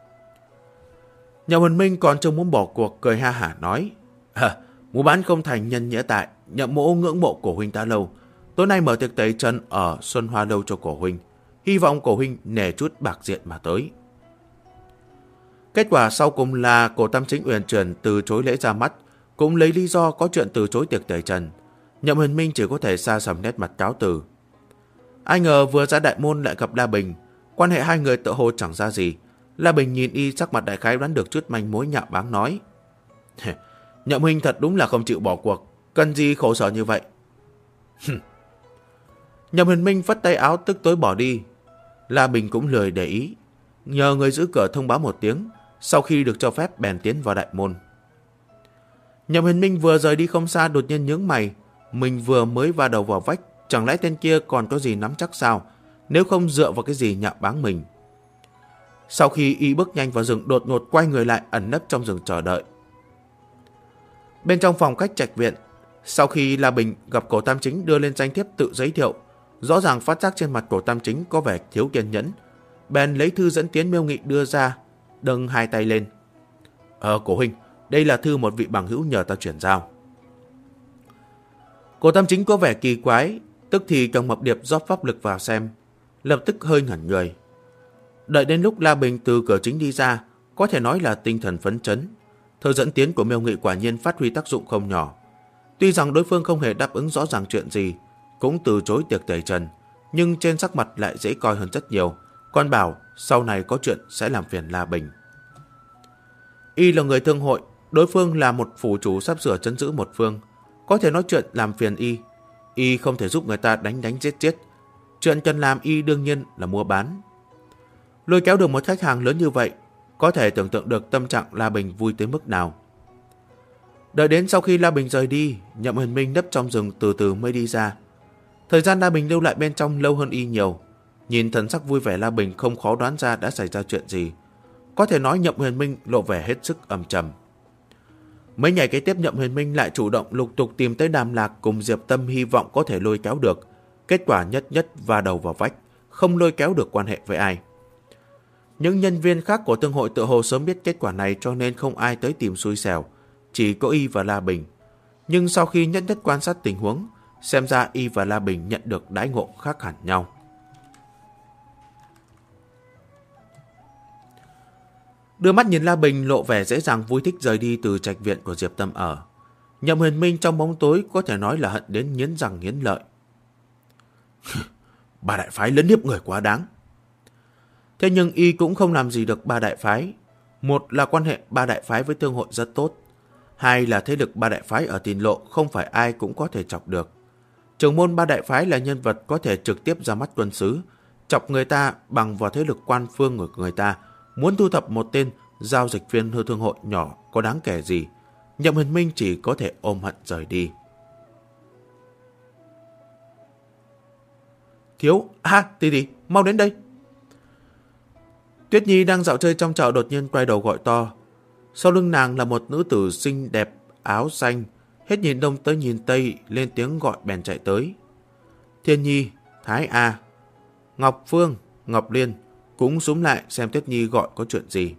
Nhậm Huyền Minh còn chưa muốn bỏ cuộc, cười ha hả nói, mua bán không thành nhân nghĩa tại, Nhậm mỗ ngưỡng mộ cổ huynh đã lâu, tối nay mở tiệc tẩy trần ở Xuân Hoa Lâu cho cổ huynh, hy vọng cổ huynh nể chút bạc diện mà tới. Kết quả sau cùng là Cổ Tam Chính uyển chuyển từ chối lễ ra mắt, cũng lấy lý do có chuyện từ chối tiệc tẩy trần. Nhậm Huyền Minh chỉ có thể xa sầm nét mặt cáo từ. Ai ngờ vừa ra đại môn lại gặp La Bình, quan hệ hai người tựa hồ chẳng ra gì. La Bình nhìn y sắc mặt đại khái đoán được chút manh mối, nhạo báng nói, Nhậm huynh thật đúng là không chịu bỏ cuộc, cần gì khổ sở như vậy. Nhậm Huyền Minh vất tay áo tức tối bỏ đi. La Bình cũng lười để ý, nhờ người giữ cửa thông báo một tiếng, sau khi được cho phép bèn tiến vào đại môn. Nhậm Huyền Minh vừa rời đi không xa đột nhiên nhướng mày, mình vừa mới va đầu vào vách, chẳng lẽ tên kia còn có gì nắm chắc sao, nếu không dựa vào cái gì nhạo báng mình. Sau khi y bước nhanh vào rừng, đột ngột quay người lại ẩn nấp trong rừng chờ đợi. Bên trong phòng khách trạch viện, sau khi La Bình gặp Cổ Tam Chính đưa lên danh thiếp tự giới thiệu, rõ ràng phát giác trên mặt Cổ Tam Chính có vẻ thiếu kiên nhẫn, bèn lấy thư dẫn tiến Miêu Nghị đưa ra, đâng hai tay lên. Cổ huynh, đây là thư một vị bằng hữu nhờ ta chuyển giao. Cổ Tam Chính có vẻ kỳ quái, tức thì cầm mập điệp rót pháp lực vào xem, lập tức hơi ngẩn người. Đợi đến lúc La Bình từ cửa chính đi ra, có thể nói là tinh thần phấn chấn. Thư dẫn tiến của Miêu Nghị quả nhiên phát huy tác dụng không nhỏ. Tuy rằng đối phương không hề đáp ứng rõ ràng chuyện gì, cũng từ chối tiệc tẩy trần, nhưng trên sắc mặt lại dễ coi hơn rất nhiều, còn bảo sau này có chuyện sẽ làm phiền La Bình. Y là người thương hội, đối phương là một phủ chủ sắp sửa trấn giữ một phương, có thể nói chuyện làm phiền y. Y không thể giúp người ta đánh giết giết. Chuyện cần làm y đương nhiên là mua bán. Lôi kéo được một khách hàng lớn như vậy, có thể tưởng tượng được tâm trạng La Bình vui tới mức nào. Đợi đến sau khi La Bình rời đi, Nhậm Huyền Minh nấp trong rừng từ từ mới đi ra. Thời gian La Bình lưu lại bên trong lâu hơn y nhiều. Nhìn thần sắc vui vẻ La Bình không khó đoán ra đã xảy ra chuyện gì. Có thể nói Nhậm Huyền Minh lộ vẻ hết sức âm trầm. Mấy ngày kế tiếp Nhậm Huyền Minh lại chủ động lục tục tìm tới Đàm Lạc cùng Diệp Tâm, hy vọng có thể lôi kéo được. Kết quả nhất va đầu vào vách, không lôi kéo được quan hệ với ai. Những nhân viên khác của thương hội tự hồ sớm biết kết quả này cho nên không ai tới tìm xui xẻo, chỉ có y và La Bình. Nhưng sau khi nhất quan sát tình huống, xem ra y và La Bình nhận được đãi ngộ khác hẳn nhau. Đưa mắt nhìn La Bình lộ vẻ dễ dàng vui thích rời đi từ trạch viện của Diệp Tâm ở. Nhậm Huyền Minh trong bóng tối có thể nói là hận đến nghiến răng nghiến lợi. Ba đại phái lấn hiếp người quá đáng. Thế nhưng y cũng không làm gì được ba đại phái. Một là quan hệ ba đại phái với thương hội rất tốt. Hai là thế lực ba đại phái ở Tiền Lộ không phải ai cũng có thể chọc được. Trưởng môn ba đại phái là nhân vật có thể trực tiếp ra mắt quân sứ, chọc người ta bằng vào thế lực quan phương của người ta. Muốn thu thập một tên giao dịch viên hư thương hội nhỏ có đáng kể gì. Nhậm Huyền Minh chỉ có thể ôm hận rời đi. Thiếu, tỷ, mau đến đây. Tuyết Nhi đang dạo chơi trong chợ đột nhiên quay đầu gọi to. Sau lưng nàng là một nữ tử xinh đẹp, áo xanh, hết nhìn đông tới nhìn tây, lên tiếng gọi bèn chạy tới. Thiên Nhi, Thái A, Ngọc Phương, Ngọc Liên cũng xúm lại xem Tuyết Nhi gọi có chuyện gì.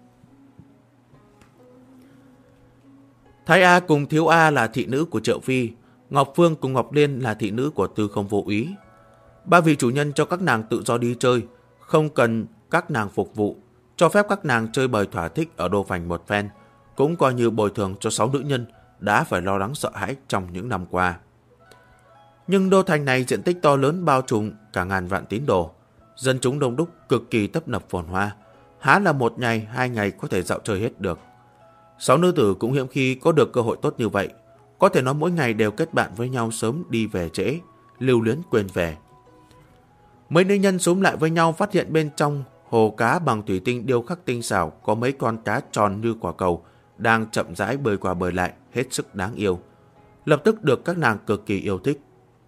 Thái A cùng Thiếu A là thị nữ của Triệu Phi, Ngọc Phương cùng Ngọc Liên là thị nữ của Tư Không Vô Úy. Ba vị chủ nhân cho các nàng tự do đi chơi, không cần các nàng phục vụ, cho phép các nàng chơi bời thỏa thích ở Đô Thành một phen, cũng coi như bồi thường cho 6 nữ nhân đã phải lo lắng sợ hãi trong những năm qua. Nhưng Đô Thành này diện tích to lớn bao trùm cả ngàn vạn tín đồ, dân chúng đông đúc cực kỳ tấp nập phồn hoa, há là một ngày, 2 ngày có thể dạo chơi hết được. 6 nữ tử cũng hiếm khi có được cơ hội tốt như vậy, có thể nói mỗi ngày đều kết bạn với nhau sớm đi về trễ, lưu luyến quên về. Mấy nữ nhân xúm lại với nhau phát hiện bên trong hồ cá bằng thủy tinh điêu khắc tinh xảo có mấy con cá tròn như quả cầu đang chậm rãi bơi qua bơi lại, hết sức đáng yêu. Lập tức được các nàng cực kỳ yêu thích.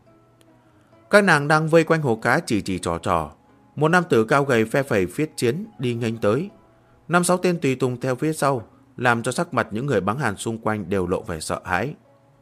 Các nàng đang vây quanh hồ cá chỉ trò. Một nam tử cao gầy phe phẩy phiết chiến đi nghênh tới. 5-6 tên tùy tùng theo phía sau, làm cho sắc mặt những người bắn hàn xung quanh đều lộ vẻ sợ hãi.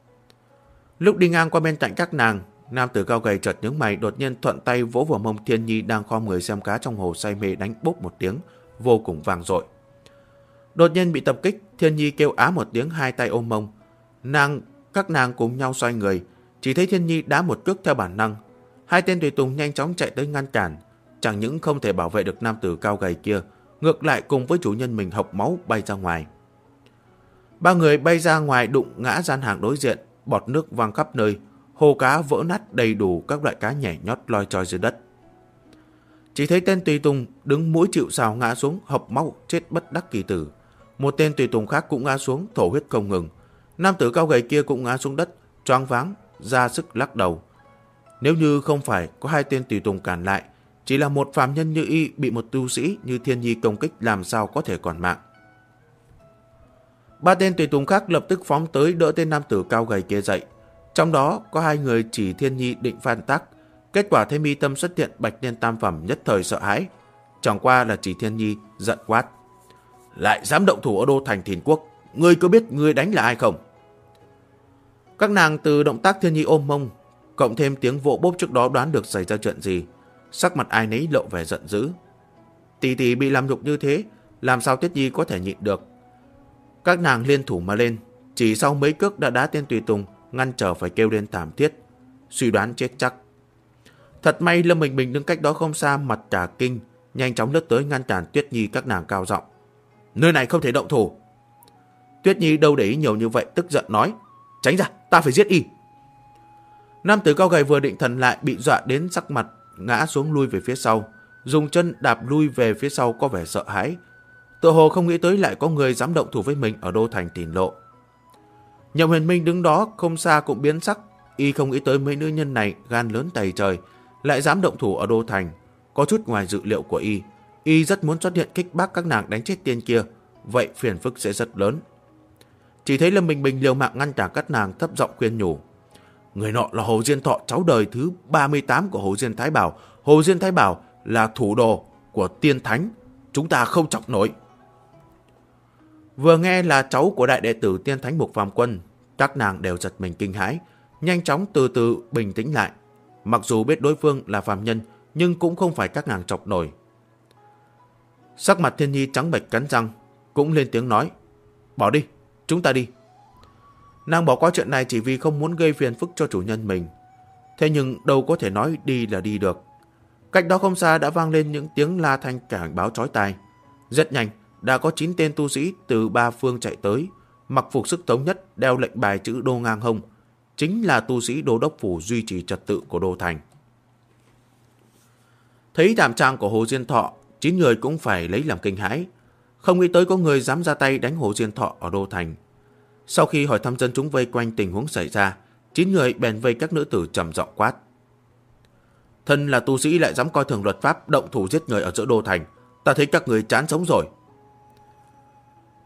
Lúc đi ngang qua bên cạnh các nàng, nam tử cao gầy chợt nhướng mày, đột nhiên thuận tay vỗ vào mông Thiên Nhi đang khom người xem cá trong hồ say mê, đánh bốp một tiếng vô cùng vang dội. Đột nhiên bị tập kích, Thiên Nhi kêu á một tiếng, hai tay ôm mông. Các nàng cùng nhau xoay người, chỉ thấy Thiên Nhi đá một cước theo bản năng. Hai tên tùy tùng nhanh chóng chạy tới ngăn cản, chẳng những không thể bảo vệ được nam tử cao gầy kia, ngược lại cùng với chủ nhân mình hộc máu bay ra ngoài. Ba người bay ra ngoài đụng ngã gian hàng đối diện, bọt nước văng khắp nơi, hồ cá vỡ nát đầy đủ các loại cá nhảy nhót loi choi dưới đất. Chỉ thấy tên tùy tùng đứng mũi chịu sào ngã xuống, hộc máu chết bất đắc kỳ tử. Một tên tùy tùng khác cũng ngã xuống, thổ huyết không ngừng. Nam tử cao gầy kia cũng ngã xuống đất, choáng váng, ra sức lắc đầu. Nếu như không phải có hai tên tùy tùng cản lại, chỉ là một phàm nhân như y bị một tu sĩ như Thiên Nhi công kích làm sao có thể còn mạng. Ba tên tùy tùng khác lập tức phóng tới đỡ tên nam tử cao gầy kia dậy. Trong đó có 2 người chỉ Thiên Nhi định phản tác, kết quả thấy mi tâm xuất hiện bạch liên tam phẩm, nhất thời sợ hãi. Chẳng qua là chỉ Thiên Nhi giận quát: lại dám động thủ ở Đô Thành Thìn Quốc, ngươi có biết ngươi đánh là ai không? Các nàng từ động tác Thiên Nhi ôm mông, cộng thêm tiếng vỗ bốp trước đó đoán được xảy ra chuyện gì, sắc mặt ai nấy lộ vẻ giận dữ. Tỷ bị làm nhục như thế, làm sao Tuyết Nhi có thể nhịn được? Các nàng liên thủ mà lên, chỉ sau mấy cước đã đá tên tùy tùng, ngăn trở phải kêu lên thảm thiết, suy đoán chết chắc. Thật may Lâm Bình Bình đứng cách đó không xa, mặt cả kinh, nhanh chóng lướt tới ngăn cản Tuyết Nhi. Các nàng cao giọng: nơi này không thể động thủ. Tuyết Nhi đâu để ý nhiều như vậy, tức giận nói: tránh ra, ta phải giết y. Nam tử cao gầy vừa định thần lại, bị dọa đến sắc mặt ngã xuống lui về phía sau, dùng chân đạp lui về phía sau, có vẻ sợ hãi, tựa hồ không nghĩ tới lại có người dám động thủ với mình ở Đô Thành Thìn Lộ. Nhậm Huyền Minh đứng đó không xa cũng biến sắc, y không nghĩ tới mấy nữ nhân này gan lớn tày trời, lại dám động thủ ở Đô Thành, có chút ngoài dự liệu của y. Y rất muốn xuất hiện kích bác các nàng đánh chết tên kia, vậy phiền phức sẽ rất lớn. Chỉ thấy Lâm Bình Bình liều mạng ngăn cản các nàng, thấp giọng khuyên nhủ: người nọ là Hồ Diên Thọ, cháu đời thứ 38 của Hồ Diên Thái Bảo. Hồ Diên Thái Bảo là thủ đồ của Tiên Thánh, chúng ta không chọc nổi. Vừa nghe là cháu của đại đệ tử Tiên Thánh Mục Phàm Quân, các nàng đều giật mình kinh hãi, nhanh chóng từ từ bình tĩnh lại. Mặc dù biết đối phương là phàm nhân, nhưng cũng không phải các nàng chọc nổi. Sắc mặt Thiên Nhi trắng bệch cắn răng, cũng lên tiếng nói: bỏ đi, chúng ta đi. Nàng bỏ qua chuyện này chỉ vì không muốn gây phiền phức cho chủ nhân mình. Thế nhưng đâu có thể nói đi là đi được. Cách đó không xa đã vang lên những tiếng la thanh cảnh báo chói tai. Rất nhanh đã có 9 tên tu sĩ từ 3 phương chạy tới, mặc phục sức thống nhất, đeo lệnh bài chữ Đô ngang hông, chính là tu sĩ Đô Đốc Phủ duy trì trật tự của Đô Thành. Thấy thảm trạng của Hồ Diên Thọ, 9 người cũng phải lấy làm kinh hãi, không nghĩ tới có người dám ra tay đánh Hồ Diên Thọ ở Đô Thành. Sau khi hỏi thăm dân chúng vây quanh tình huống xảy ra, 9 người bèn vây các nữ tử trầm giọng quát: thân là tu sĩ lại dám coi thường luật pháp, động thủ giết người ở giữa Đô Thành, ta thấy các người chán sống rồi.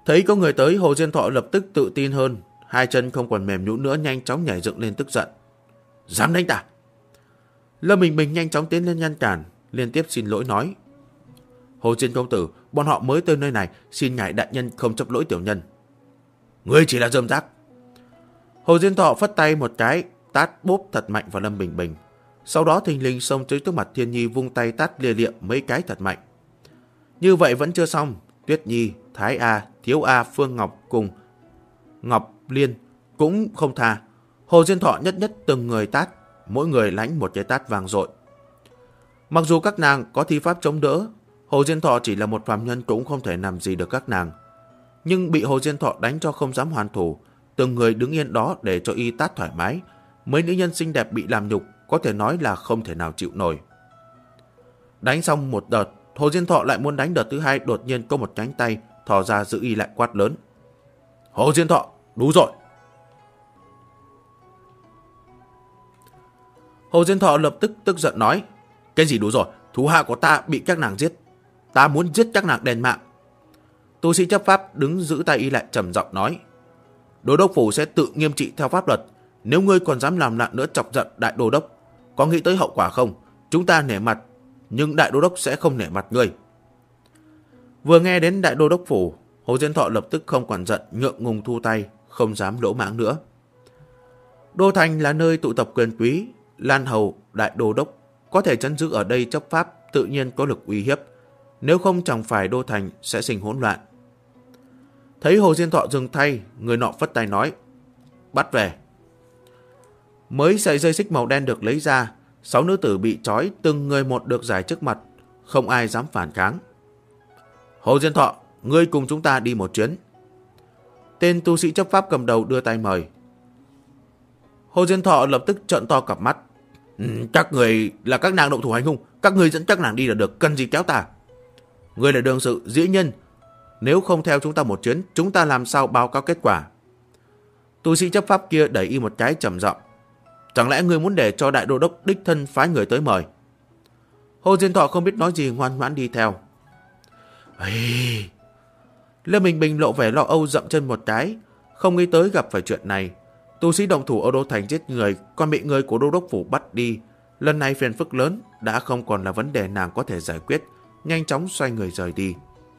Thấy có người tới, Hồ Diên Thọ lập tức tự tin hơn, hai chân không còn mềm nhũn nữa, nhanh chóng nhảy dựng lên tức giận. Dám đánh ta? Lâm Bình Bình nhanh chóng tiến lên ngăn cản, liên tiếp xin lỗi nói. Hồ Diên công tử, bọn họ mới tới nơi này, xin ngài đại nhân không chấp lỗi tiểu nhân. Ngươi chỉ là rơm rác. Hồ Diên Thọ phất tay một cái, tát bốp thật mạnh vào Lâm Bình Bình. Sau đó thình lình xông tới trước mặt Thiên Nhi, vung tay tát lia lịa mấy cái thật mạnh. Như vậy vẫn chưa xong, Tuyết Nhi, Thái A, Thiếu A, Phương Ngọc cùng Ngọc Liên cũng không tha. Hồ Diên Thọ nhất nhất từng người tát, mỗi người lãnh một cái tát vang dội. Mặc dù các nàng có thi pháp chống đỡ, Hồ Diên Thọ chỉ là một phàm nhân cũng không thể làm gì được các nàng. Nhưng bị Hồ Diên Thọ đánh cho không dám hoàn thủ, từng người đứng yên đó để cho y tát thoải mái. Mấy nữ nhân xinh đẹp bị làm nhục, có thể nói là không thể nào chịu nổi. Đánh xong một đợt, Hồ Diên Thọ lại muốn đánh đợt thứ hai, đột nhiên có một cánh tay thò ra giữ y lại, quát lớn. Hồ Diên Thọ, đủ rồi. Hồ Diên Thọ lập tức tức giận nói. Cái gì đủ rồi? Thủ hạ của ta bị các nàng giết. Ta muốn giết các nàng đền mạng. Tu sĩ chấp pháp đứng giữ tay y lại, trầm giọng nói. Đô đốc phủ sẽ tự nghiêm trị theo pháp luật. Nếu ngươi còn dám làm loạn nữa chọc giận đại đô đốc, có nghĩ tới hậu quả không? Chúng ta nể mặt, nhưng đại đô đốc sẽ không nể mặt ngươi. Vừa nghe đến đại đô đốc phủ, Hồ Diên Thọ lập tức không quản giận, ngượng ngùng thu tay, không dám lỗ mãng nữa. Đô thành là nơi tụ tập quyền quý, Lan Hầu, đại đô đốc có thể trấn giữ ở đây chấp pháp, tự nhiên có lực uy hiếp. Nếu không chẳng phải đô thành sẽ sinh hỗn loạn. Thấy Hồ Diên Thọ dừng tay, người nọ phất tay nói. Bắt về. Mấy sợi dây xích màu đen được lấy ra, 6 nữ tử bị trói, từng người một được giải trước mặt, không ai dám phản kháng. Hồ Diên Thọ, ngươi cùng chúng ta đi một chuyến. Tên tu sĩ chấp pháp cầm đầu đưa tay mời. Hồ Diên Thọ lập tức trợn to cặp mắt. Các người là các nàng động thủ hành hung, các người dẫn các nàng đi là được, cần gì kéo ta? Ngươi là đương sự, dĩ nhân. Nếu không theo chúng ta một chuyến, chúng ta làm sao báo cáo kết quả? Tu sĩ chấp pháp kia đẩy y một cái, trầm giọng. Chẳng lẽ ngươi muốn để cho đại đô đốc đích thân phái người tới mời? Hồ Diên Thọ không biết nói gì, ngoan ngoãn đi theo. Lê Bình Bình lộ vẻ lo âu, dậm chân một cái, không nghĩ tới gặp phải chuyện này. Tu sĩ động thủ ở đô thành giết người, còn bị người của đô đốc phủ bắt đi. Lần này phiền phức lớn đã không còn là vấn đề nàng có thể giải quyết, nhanh chóng xoay người rời đi.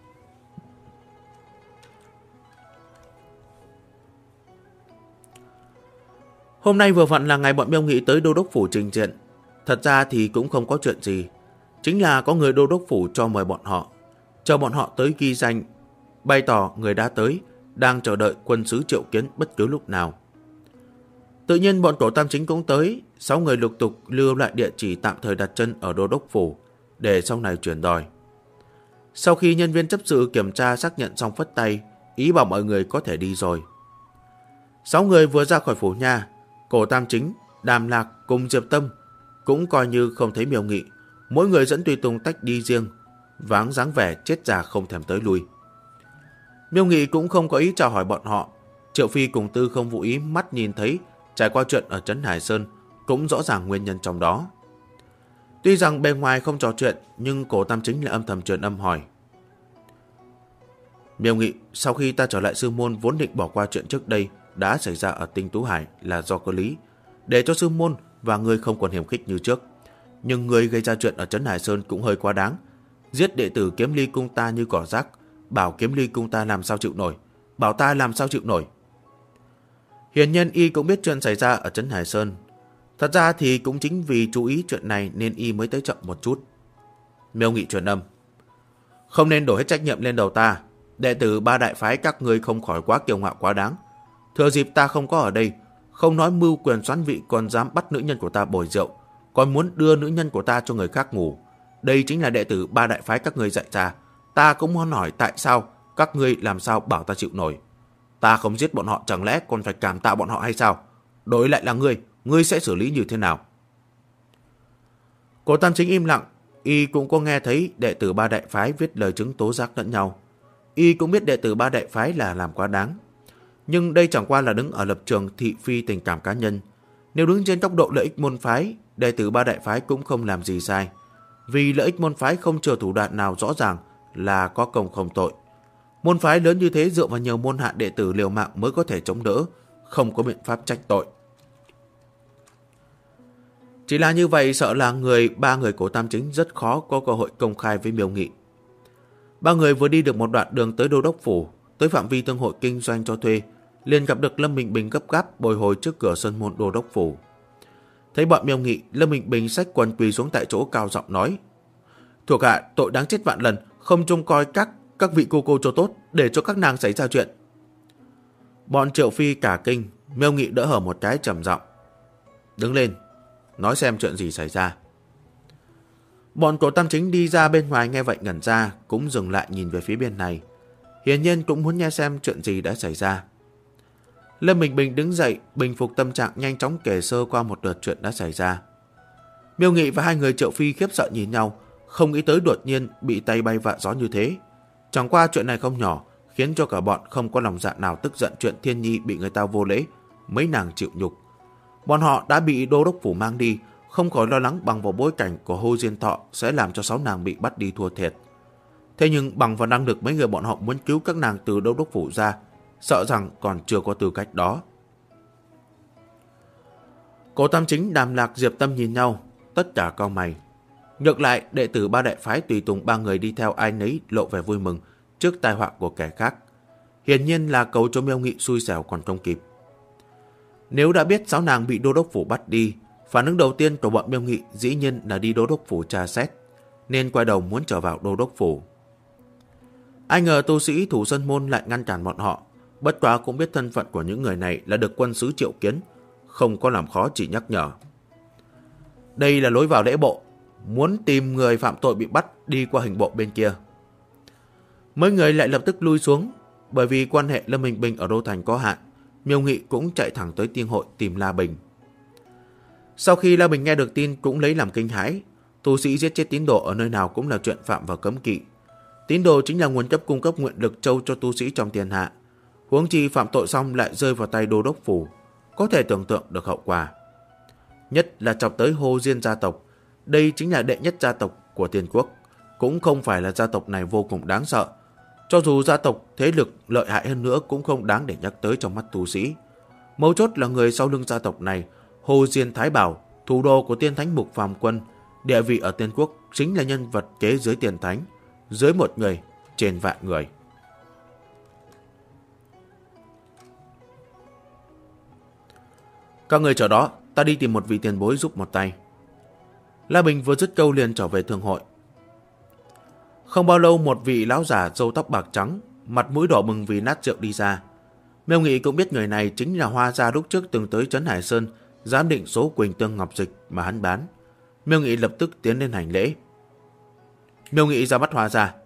Hôm nay vừa vặn là ngày bọn Miêu Nghị tới đô đốc phủ trình diện. Thật ra thì cũng không có chuyện gì, chính là có người đô đốc phủ cho mời bọn họ, chờ bọn họ tới ghi danh, bày tỏ người đã tới, đang chờ đợi quân sứ triệu kiến bất cứ lúc nào. Tự nhiên bọn Cổ Tam Chính cũng tới, 6 người lục tục lưu lại địa chỉ tạm thời đặt chân ở đô đốc phủ để sau này chuyển đòi. Sau khi nhân viên chấp sự kiểm tra xác nhận xong phất tay, ý bảo mọi người có thể đi rồi. 6 người vừa ra khỏi phủ nha, Cổ Tam Chính, Đàm Lạc cùng Diệp Tâm cũng coi như không thấy Miêu Nghị, mỗi người dẫn tùy tùng tách đi riêng, váng dáng vẻ chết già không thèm tới lui. Miêu Nghị cũng không có ý chào hỏi bọn họ. Triệu Phi cùng Tư không vô ý mắt nhìn thấy trải qua chuyện ở trấn Hải Sơn, cũng rõ ràng nguyên nhân trong đó. Tuy rằng bề ngoài không trò chuyện, nhưng Cổ Tam Chính lại âm thầm truyền âm hỏi. Miêu Nghị, sau khi ta trở lại sư môn vốn định bỏ qua chuyện trước đây đã xảy ra ở Tinh Tú Hải là do có lý, để cho sư môn và ngươi không còn hiềm khích như trước. Nhưng ngươi gây ra chuyện ở trấn Hải Sơn cũng hơi quá đáng. Giết đệ tử Kiếm Ly cung ta như cỏ rác, bảo Kiếm Ly cung ta làm sao chịu nổi, bảo ta làm sao chịu nổi. Hiển nhiên y cũng biết chuyện xảy ra ở trấn Hải Sơn. Thật ra thì cũng chính vì chú ý chuyện này nên y mới tới chậm một chút. Miêu Nghị truyền âm. Không nên đổ hết trách nhiệm lên đầu ta. Đệ tử ba đại phái các ngươi không khỏi quá kiêu ngạo quá đáng. Thừa dịp ta không có ở đây, không nói mưu quyền xoán vị còn dám bắt nữ nhân của ta bồi rượu, còn muốn đưa nữ nhân của ta cho người khác ngủ. Đây chính là đệ tử ba đại phái các ngươi dạy ra. Ta cũng muốn hỏi tại sao các ngươi làm sao bảo ta chịu nổi. Ta không giết bọn họ chẳng lẽ còn phải cảm tạ bọn họ hay sao? Đối lại là ngươi sẽ xử lý như thế nào? Cổ Tam Chính im lặng, y cũng có nghe thấy đệ tử ba đại phái viết lời chứng tố giác lẫn nhau. Y cũng biết đệ tử ba đại phái là làm quá đáng. Nhưng đây chẳng qua là đứng ở lập trường thị phi tình cảm cá nhân. Nếu đứng trên góc độ lợi ích môn phái, đệ tử ba đại phái cũng không làm gì sai. Vì lợi ích môn phái không chờ thủ đoạn nào rõ ràng là có công không tội. Môn phái lớn như thế dựa vào nhiều môn hạ đệ tử liều mạng mới có thể chống đỡ, không có biện pháp trách tội. Chỉ là như vậy sợ là ba người của Tam Chính rất khó có cơ hội công khai với Miêu Nghị. Ba người vừa đi được một đoạn đường tới Đô Đốc Phủ, tới phạm vi thương hội kinh doanh cho thuê, liền gặp được Lâm Bình Bình gấp gáp bồi hồi trước cửa sân môn Đô Đốc Phủ. Thấy bọn Miêu Nghị, Lâm Bình Bình xách quần quỳ xuống tại chỗ cao giọng nói: "Thuộc hạ tội đáng chết vạn lần, không trông coi các vị cô cho tốt, để cho các nàng xảy ra chuyện." Bọn Triệu Phi cả kinh, Miêu Nghị đỡ hở một cái trầm giọng: "Đứng lên, nói xem chuyện gì xảy ra." Bọn của Tam Chính đi ra bên ngoài nghe vậy ngẩn ra, cũng dừng lại nhìn về phía bên này. Hiển nhiên cũng muốn nghe xem chuyện gì đã xảy ra. Lâm Bình Bình đứng dậy, bình phục tâm trạng, nhanh chóng kể sơ qua một lượt chuyện đã xảy ra. Miêu Nghị và hai người Triệu Phi khiếp sợ nhìn nhau, không nghĩ tới đột nhiên bị tay bay vạ gió như thế. Chẳng qua chuyện này không nhỏ, khiến cho cả bọn không có lòng dạ nào tức giận chuyện Thiên Nhi bị người ta vô lễ, mấy nàng chịu nhục. Bọn họ đã bị Đô Đốc Phủ mang đi, không khỏi lo lắng bằng vào bối cảnh của Hồ Diên Thọ sẽ làm cho 6 nàng bị bắt đi thua thiệt. Thế nhưng bằng vào năng lực mấy người bọn họ muốn cứu các nàng từ Đô Đốc Phủ ra, sợ rằng còn chưa có tư cách đó. Cố Tam Chính, Đàm Lạc, Diệp Tâm nhìn nhau, tất cả cau mày. Ngược lại, đệ tử ba đại phái tùy tùng ba người đi theo ai nấy lộ vẻ vui mừng trước tai họa của kẻ khác. Hiển nhiên là cầu cho Miêu Nghị xui xẻo còn không kịp. Nếu đã biết 6 nàng bị Đô Đốc Phủ bắt đi, phản ứng đầu tiên của bọn Miêu Nghị dĩ nhiên là đi Đô Đốc Phủ tra xét, nên quay đầu muốn trở vào Đô Đốc Phủ. Ai ngờ tu sĩ Thủ Sơn Môn lại ngăn cản bọn họ, bất quá cũng biết thân phận của những người này là được quân sứ triệu kiến, không có làm khó chỉ nhắc nhở. Đây là lối vào lễ bộ, muốn tìm người phạm tội bị bắt đi qua hình bộ bên kia. Mấy người lại lập tức lui xuống, bởi vì quan hệ Lâm Bình Bình ở Đô Thành có hạn, Miêu Nghị cũng chạy thẳng tới tiên hội tìm La Bình. Sau khi La Bình nghe được tin cũng lấy làm kinh hãi, tu sĩ giết chết tín đồ ở nơi nào cũng là chuyện phạm vào cấm kỵ. Tín đồ chính là nguồn cung cấp nguyện lực châu cho tu sĩ trong thiên hạ. Huống chi phạm tội xong lại rơi vào tay Đô Đốc Phủ, có thể tưởng tượng được hậu quả. Nhất là chọc tới Hồ Diên gia tộc, đây chính là đệ nhất gia tộc của Tiên Quốc, cũng không phải là gia tộc này vô cùng đáng sợ. Cho dù gia tộc thế lực lợi hại hơn nữa cũng không đáng để nhắc tới trong mắt tu sĩ. Mấu chốt là người sau lưng gia tộc này, Hồ Diên Thái Bảo, thủ đô của Tiên Thánh Mục Phàm Quân, địa vị ở Tiên Quốc chính là nhân vật kế dưới Tiên Thánh, dưới một người, trên vạn người. Các người chờ đó, ta đi tìm một vị tiền bối giúp một tay. La Bình vừa dứt câu liền trở về thương hội. Không bao lâu một vị lão giả râu tóc bạc trắng, mặt mũi đỏ bừng vì nát rượu đi ra. Miêu Nghị cũng biết người này chính là Hoa Gia lúc trước từng tới Trấn Hải Sơn giám định số Quỳnh Tương Ngọc Dịch mà hắn bán. Miêu Nghị lập tức tiến lên hành lễ. Miêu Nghị ra mắt Hoa Gia.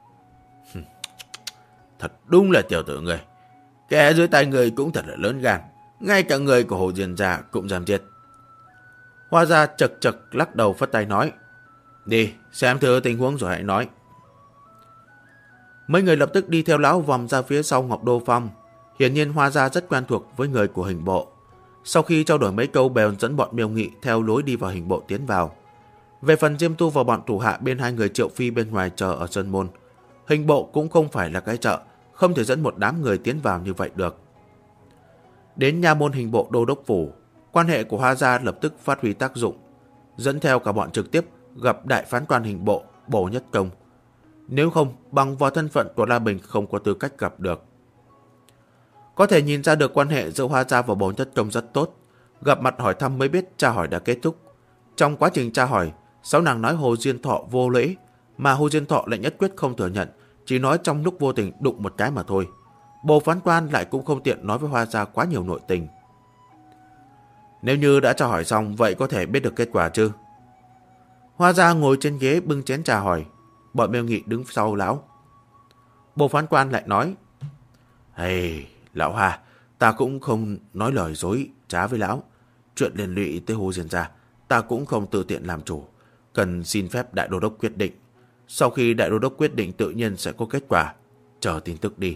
Thật đúng là tiểu tử người. Kẻ dưới tay người cũng thật là lớn gan. Ngay cả người của Hồ Diên Gia cũng dám giết. Hoa Gia chật chật lắc đầu phất tay nói: Đi, xem thử tình huống rồi hãy nói. Mấy người lập tức đi theo lão vòng ra phía sau Ngọc Đô Phong. Hiển nhiên Hoa Gia rất quen thuộc với người của hình bộ. Sau khi trao đổi mấy câu bèn dẫn bọn Miêu Nghị theo lối đi vào hình bộ tiến vào. Về phần Diêm Tu và bọn thủ hạ bên hai người Triệu Phi bên ngoài chờ ở sân môn. Hình bộ cũng không phải là cái chợ, không thể dẫn một đám người tiến vào như vậy được. Đến nha môn hình bộ Đô Đốc Phủ, quan hệ của Hoa Gia lập tức phát huy tác dụng, dẫn theo cả bọn trực tiếp gặp đại phán quan hình bộ Bổ Nhất Công. Nếu không, bằng vào thân phận của La Bình không có tư cách gặp được. Có thể nhìn ra được quan hệ giữa Hoa Gia và Bổ Nhất Công rất tốt. Gặp mặt hỏi thăm mới biết tra hỏi đã kết thúc. Trong quá trình tra hỏi, 6 nàng nói Hồ Diên Thọ vô lễ, mà Hồ Diên Thọ lại nhất quyết không thừa nhận, chỉ nói trong lúc vô tình đụng một cái mà thôi. Bồ phán quan lại cũng không tiện nói với Hoa Gia quá nhiều nội tình. Nếu như đã tra hỏi xong, vậy có thể biết được kết quả chứ? Hoa Gia ngồi trên ghế bưng chén trà hỏi. Bọn Miêu Nghị đứng sau lão. Bồ phán quan lại nói: Hey, lão Hà, ta cũng không nói lời dối trá với lão. Chuyện liên lụy tới Hồ Diên Gia, ta cũng không tự tiện làm chủ, cần xin phép Đại Đô Đốc quyết định. Sau khi Đại Đô Đốc quyết định tự nhiên sẽ có kết quả. Chờ tin tức đi.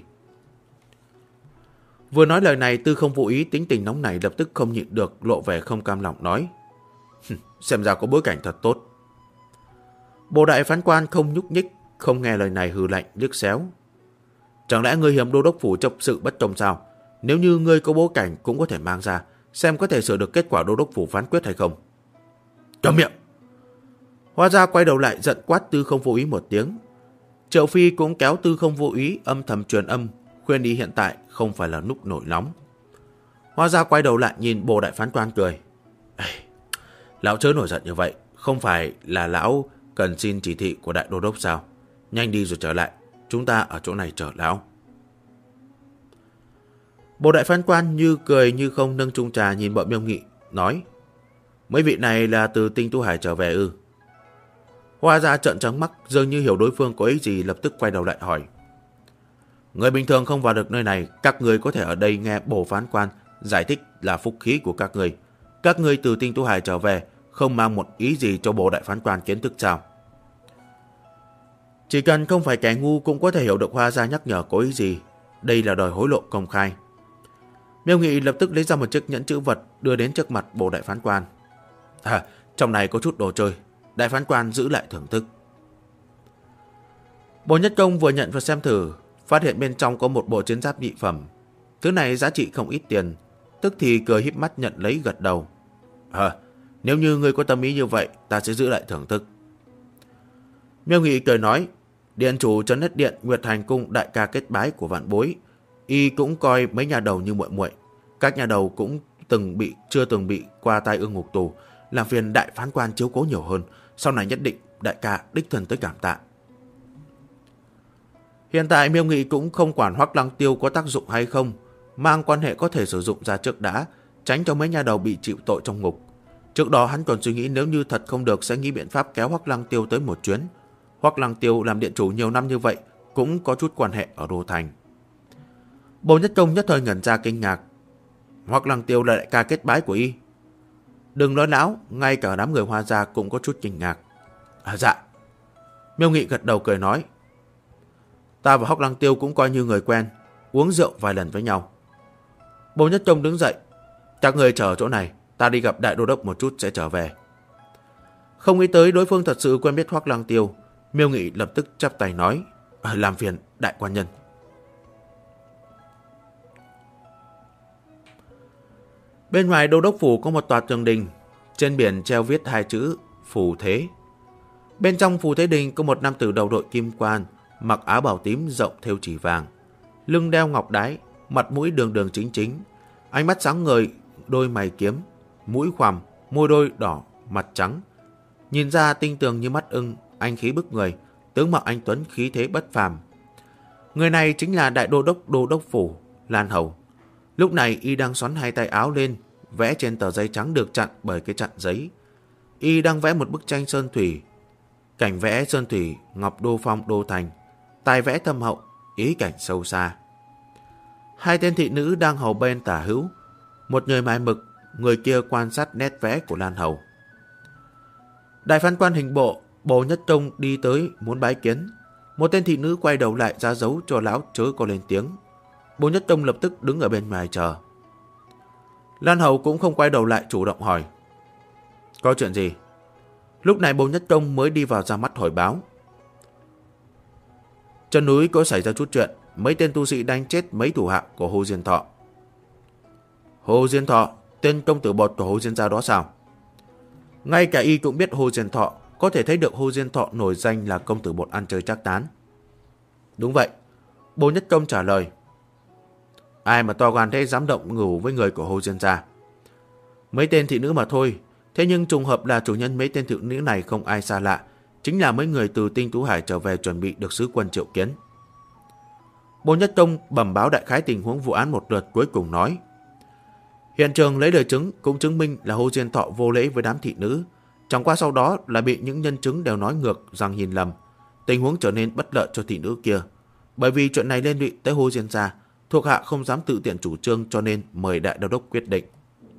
Vừa nói lời này, Tư Không vô ý tính tình nóng này lập tức không nhịn được lộ vẻ không cam lòng nói: Xem ra có bối cảnh thật tốt. Bồ đại phán quan không nhúc nhích, không nghe lời này hừ lạnh liếc xéo. Chẳng lẽ ngươi hiếm đô đốc phủ chấp sự bất công sao? Nếu như ngươi có bố cảnh cũng có thể mang ra, xem có thể sửa được kết quả đô đốc phủ phán quyết hay không. Câm miệng! Hoa gia quay đầu lại giận quát Tư Không Vô Ý một tiếng. Triệu Phi cũng kéo Tư Không Vô Ý âm thầm truyền âm, khuyên y hiện tại không phải là lúc nổi nóng. Hoa gia quay đầu lại nhìn Bồ đại phán quan cười. Lão chớ nổi giận như vậy, không phải là lão cần xin chỉ thị của đại đô đốc sao? Nhanh đi rồi trở lại, chúng ta ở chỗ này chờ lão. Bồ đại phán quan như cười như không nâng chung trà nhìn bọn Miêu Nghị, nói: mấy vị này là từ Tinh Tu Hải trở về ư? Hoa gia trợn trắng mắt, dường như hiểu đối phương có ý gì, lập tức quay đầu lại hỏi: người bình thường không vào được nơi này, các người có thể ở đây nghe Bồ phán quan giải thích là phúc khí của các người. Các người từ Tinh Tu Hải trở về, không mang một ý gì cho Bồ đại phán quan kiến thức sao? Chỉ cần không phải kẻ ngu cũng có thể hiểu được Hoa gia nhắc nhở có ý gì. Đây là đòi hối lộ công khai. Miêu Nghị lập tức lấy ra một chiếc nhẫn chữ vật đưa đến trước mặt Bồ đại phán quan. Trong này có chút đồ chơi, đại phán quan giữ lại thưởng thức. Bồ Nhất Công vừa nhận và xem thử, phát hiện bên trong có một bộ chiến giáp nhị phẩm. Thứ này giá trị không ít tiền, tức thì cười híp mắt nhận lấy gật đầu. Nếu như ngươi có tâm ý như vậy, ta sẽ giữ lại thưởng thức. Miêu Nghị cười nói: điện chủ Trấn Nhất Điện Nguyệt Hành Cung đại ca kết bái của vạn bối, y cũng coi mấy nhà đầu như muội muội. Các nhà đầu cũng chưa từng bị qua tai ương ngục tù, làm phiền đại phán quan chiếu cố nhiều hơn, sau này nhất định đại ca đích thân tới cảm tạ. Hiện tại Miêu Nghị cũng không quản Hoắc Lăng Tiêu có tác dụng hay không, mang quan hệ có thể sử dụng ra trước đã, tránh cho mấy nhà đầu bị chịu tội trong ngục. Trước đó hắn còn suy nghĩ nếu như thật không được sẽ nghĩ biện pháp kéo Hoắc Lăng Tiêu tới một chuyến. Hoắc Lăng Tiêu làm điện chủ nhiều năm như vậy, cũng có chút quan hệ ở Đô Thành. Bồ Nhất Công nhất thời ngẩn ra kinh ngạc. Hoắc Lăng Tiêu là đại ca kết bái của y? Đừng nói láo, ngay cả đám người Hoa gia cũng có chút kinh ngạc. Dạ. Miêu Nghị gật đầu cười nói: ta và Hoắc Lăng Tiêu cũng coi như người quen, uống rượu vài lần với nhau. Bồ Nhất Công đứng dậy: các người chờ ở chỗ này, ta đi gặp đại đô đốc một chút sẽ trở về. Không nghĩ tới đối phương thật sự quen biết Hoắc Lăng Tiêu, Miêu Nghị lập tức chắp tay nói: làm phiền đại quan nhân. Bên ngoài đô đốc phủ có một tòa tường đình, trên biển treo viết hai chữ Phù Thế. Bên trong Phù Thế đình có một nam tử đầu đội kim quan, mặc áo bào tím rộng thêu chỉ vàng, lưng đeo ngọc đái, mặt mũi đường đường chính chính, ánh mắt sáng ngời, đôi mày kiếm, mũi khoằm, môi đôi đỏ, mặt trắng, nhìn ra tinh tường như mắt ưng, anh khí bức người, tướng mạo anh tuấn khí thế bất phàm. Người này chính là đại đô đốc phủ Lan Hầu. Lúc này y đang xoắn hai tay áo lên, vẽ trên tờ giấy trắng được chặn bởi cái chặn giấy. Y đang vẽ một bức tranh sơn thủy, cảnh vẽ sơn thủy ngọc đô phong đô thành, tài vẽ thâm hậu, ý cảnh sâu xa. Hai tên thị nữ đang hầu bên tả hữu, một người mài mực, người kia quan sát nét vẽ của Lan Hầu. Đại phán quan hình bộ Bồ Nhất Công đi tới muốn bái kiến. Một tên thị nữ quay đầu lại ra dấu cho lão chớ có lên tiếng. Bồ Nhất Công lập tức đứng ở bên ngoài chờ. Lan Hầu cũng không quay đầu lại, chủ động hỏi: có chuyện gì? Lúc này Bồ Nhất Công mới đi vào ra mắt hồi báo: chân núi có xảy ra chút chuyện, mấy tên tu sĩ đánh chết mấy thủ hạ của Hồ Diên Thọ. Hồ Diên Thọ, tên công tử bột của Hồ Diên gia đó sao? Ngay cả y cũng biết Hồ Diên Thọ, có thể thấy được Hồ Diên Thọ nổi danh là công tử bột ăn chơi trác tán. Đúng vậy, Bồ Nhất Công trả lời. Ai mà to gan thế dám động ngủ với người của Hồ Diên gia? Mấy tên thị nữ mà thôi, thế nhưng trùng hợp là chủ nhân mấy tên thị nữ này không ai xa lạ, chính là mấy người từ Tinh Tú Hải trở về chuẩn bị được sứ quân triệu kiến. Bồ Nhất Công bẩm báo đại khái tình huống vụ án một lượt, cuối cùng nói: hiện trường lấy lời chứng cũng chứng minh là Hồ Diên Thọ vô lễ với đám thị nữ, chẳng qua sau đó là bị những nhân chứng đều nói ngược rằng nhìn lầm, tình huống trở nên bất lợi cho thị nữ kia. Bởi vì chuyện này liên lụy tới Hồ Diên gia, thuộc hạ không dám tự tiện chủ trương, cho nên mời đại đô đốc quyết định.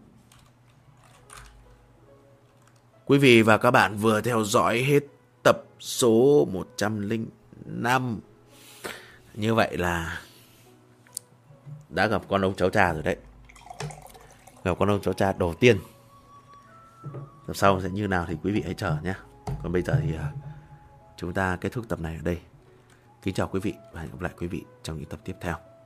Quý vị và các bạn vừa theo dõi hết tập số 105. Như vậy là đã gặp con ông cháu cha rồi đấy. Gặp con ông cháu cha đầu tiên. Tập sau sẽ như nào thì quý vị hãy chờ nhé. Còn bây giờ thì chúng ta kết thúc tập này ở đây. Kính chào quý vị và hẹn gặp lại quý vị trong những tập tiếp theo.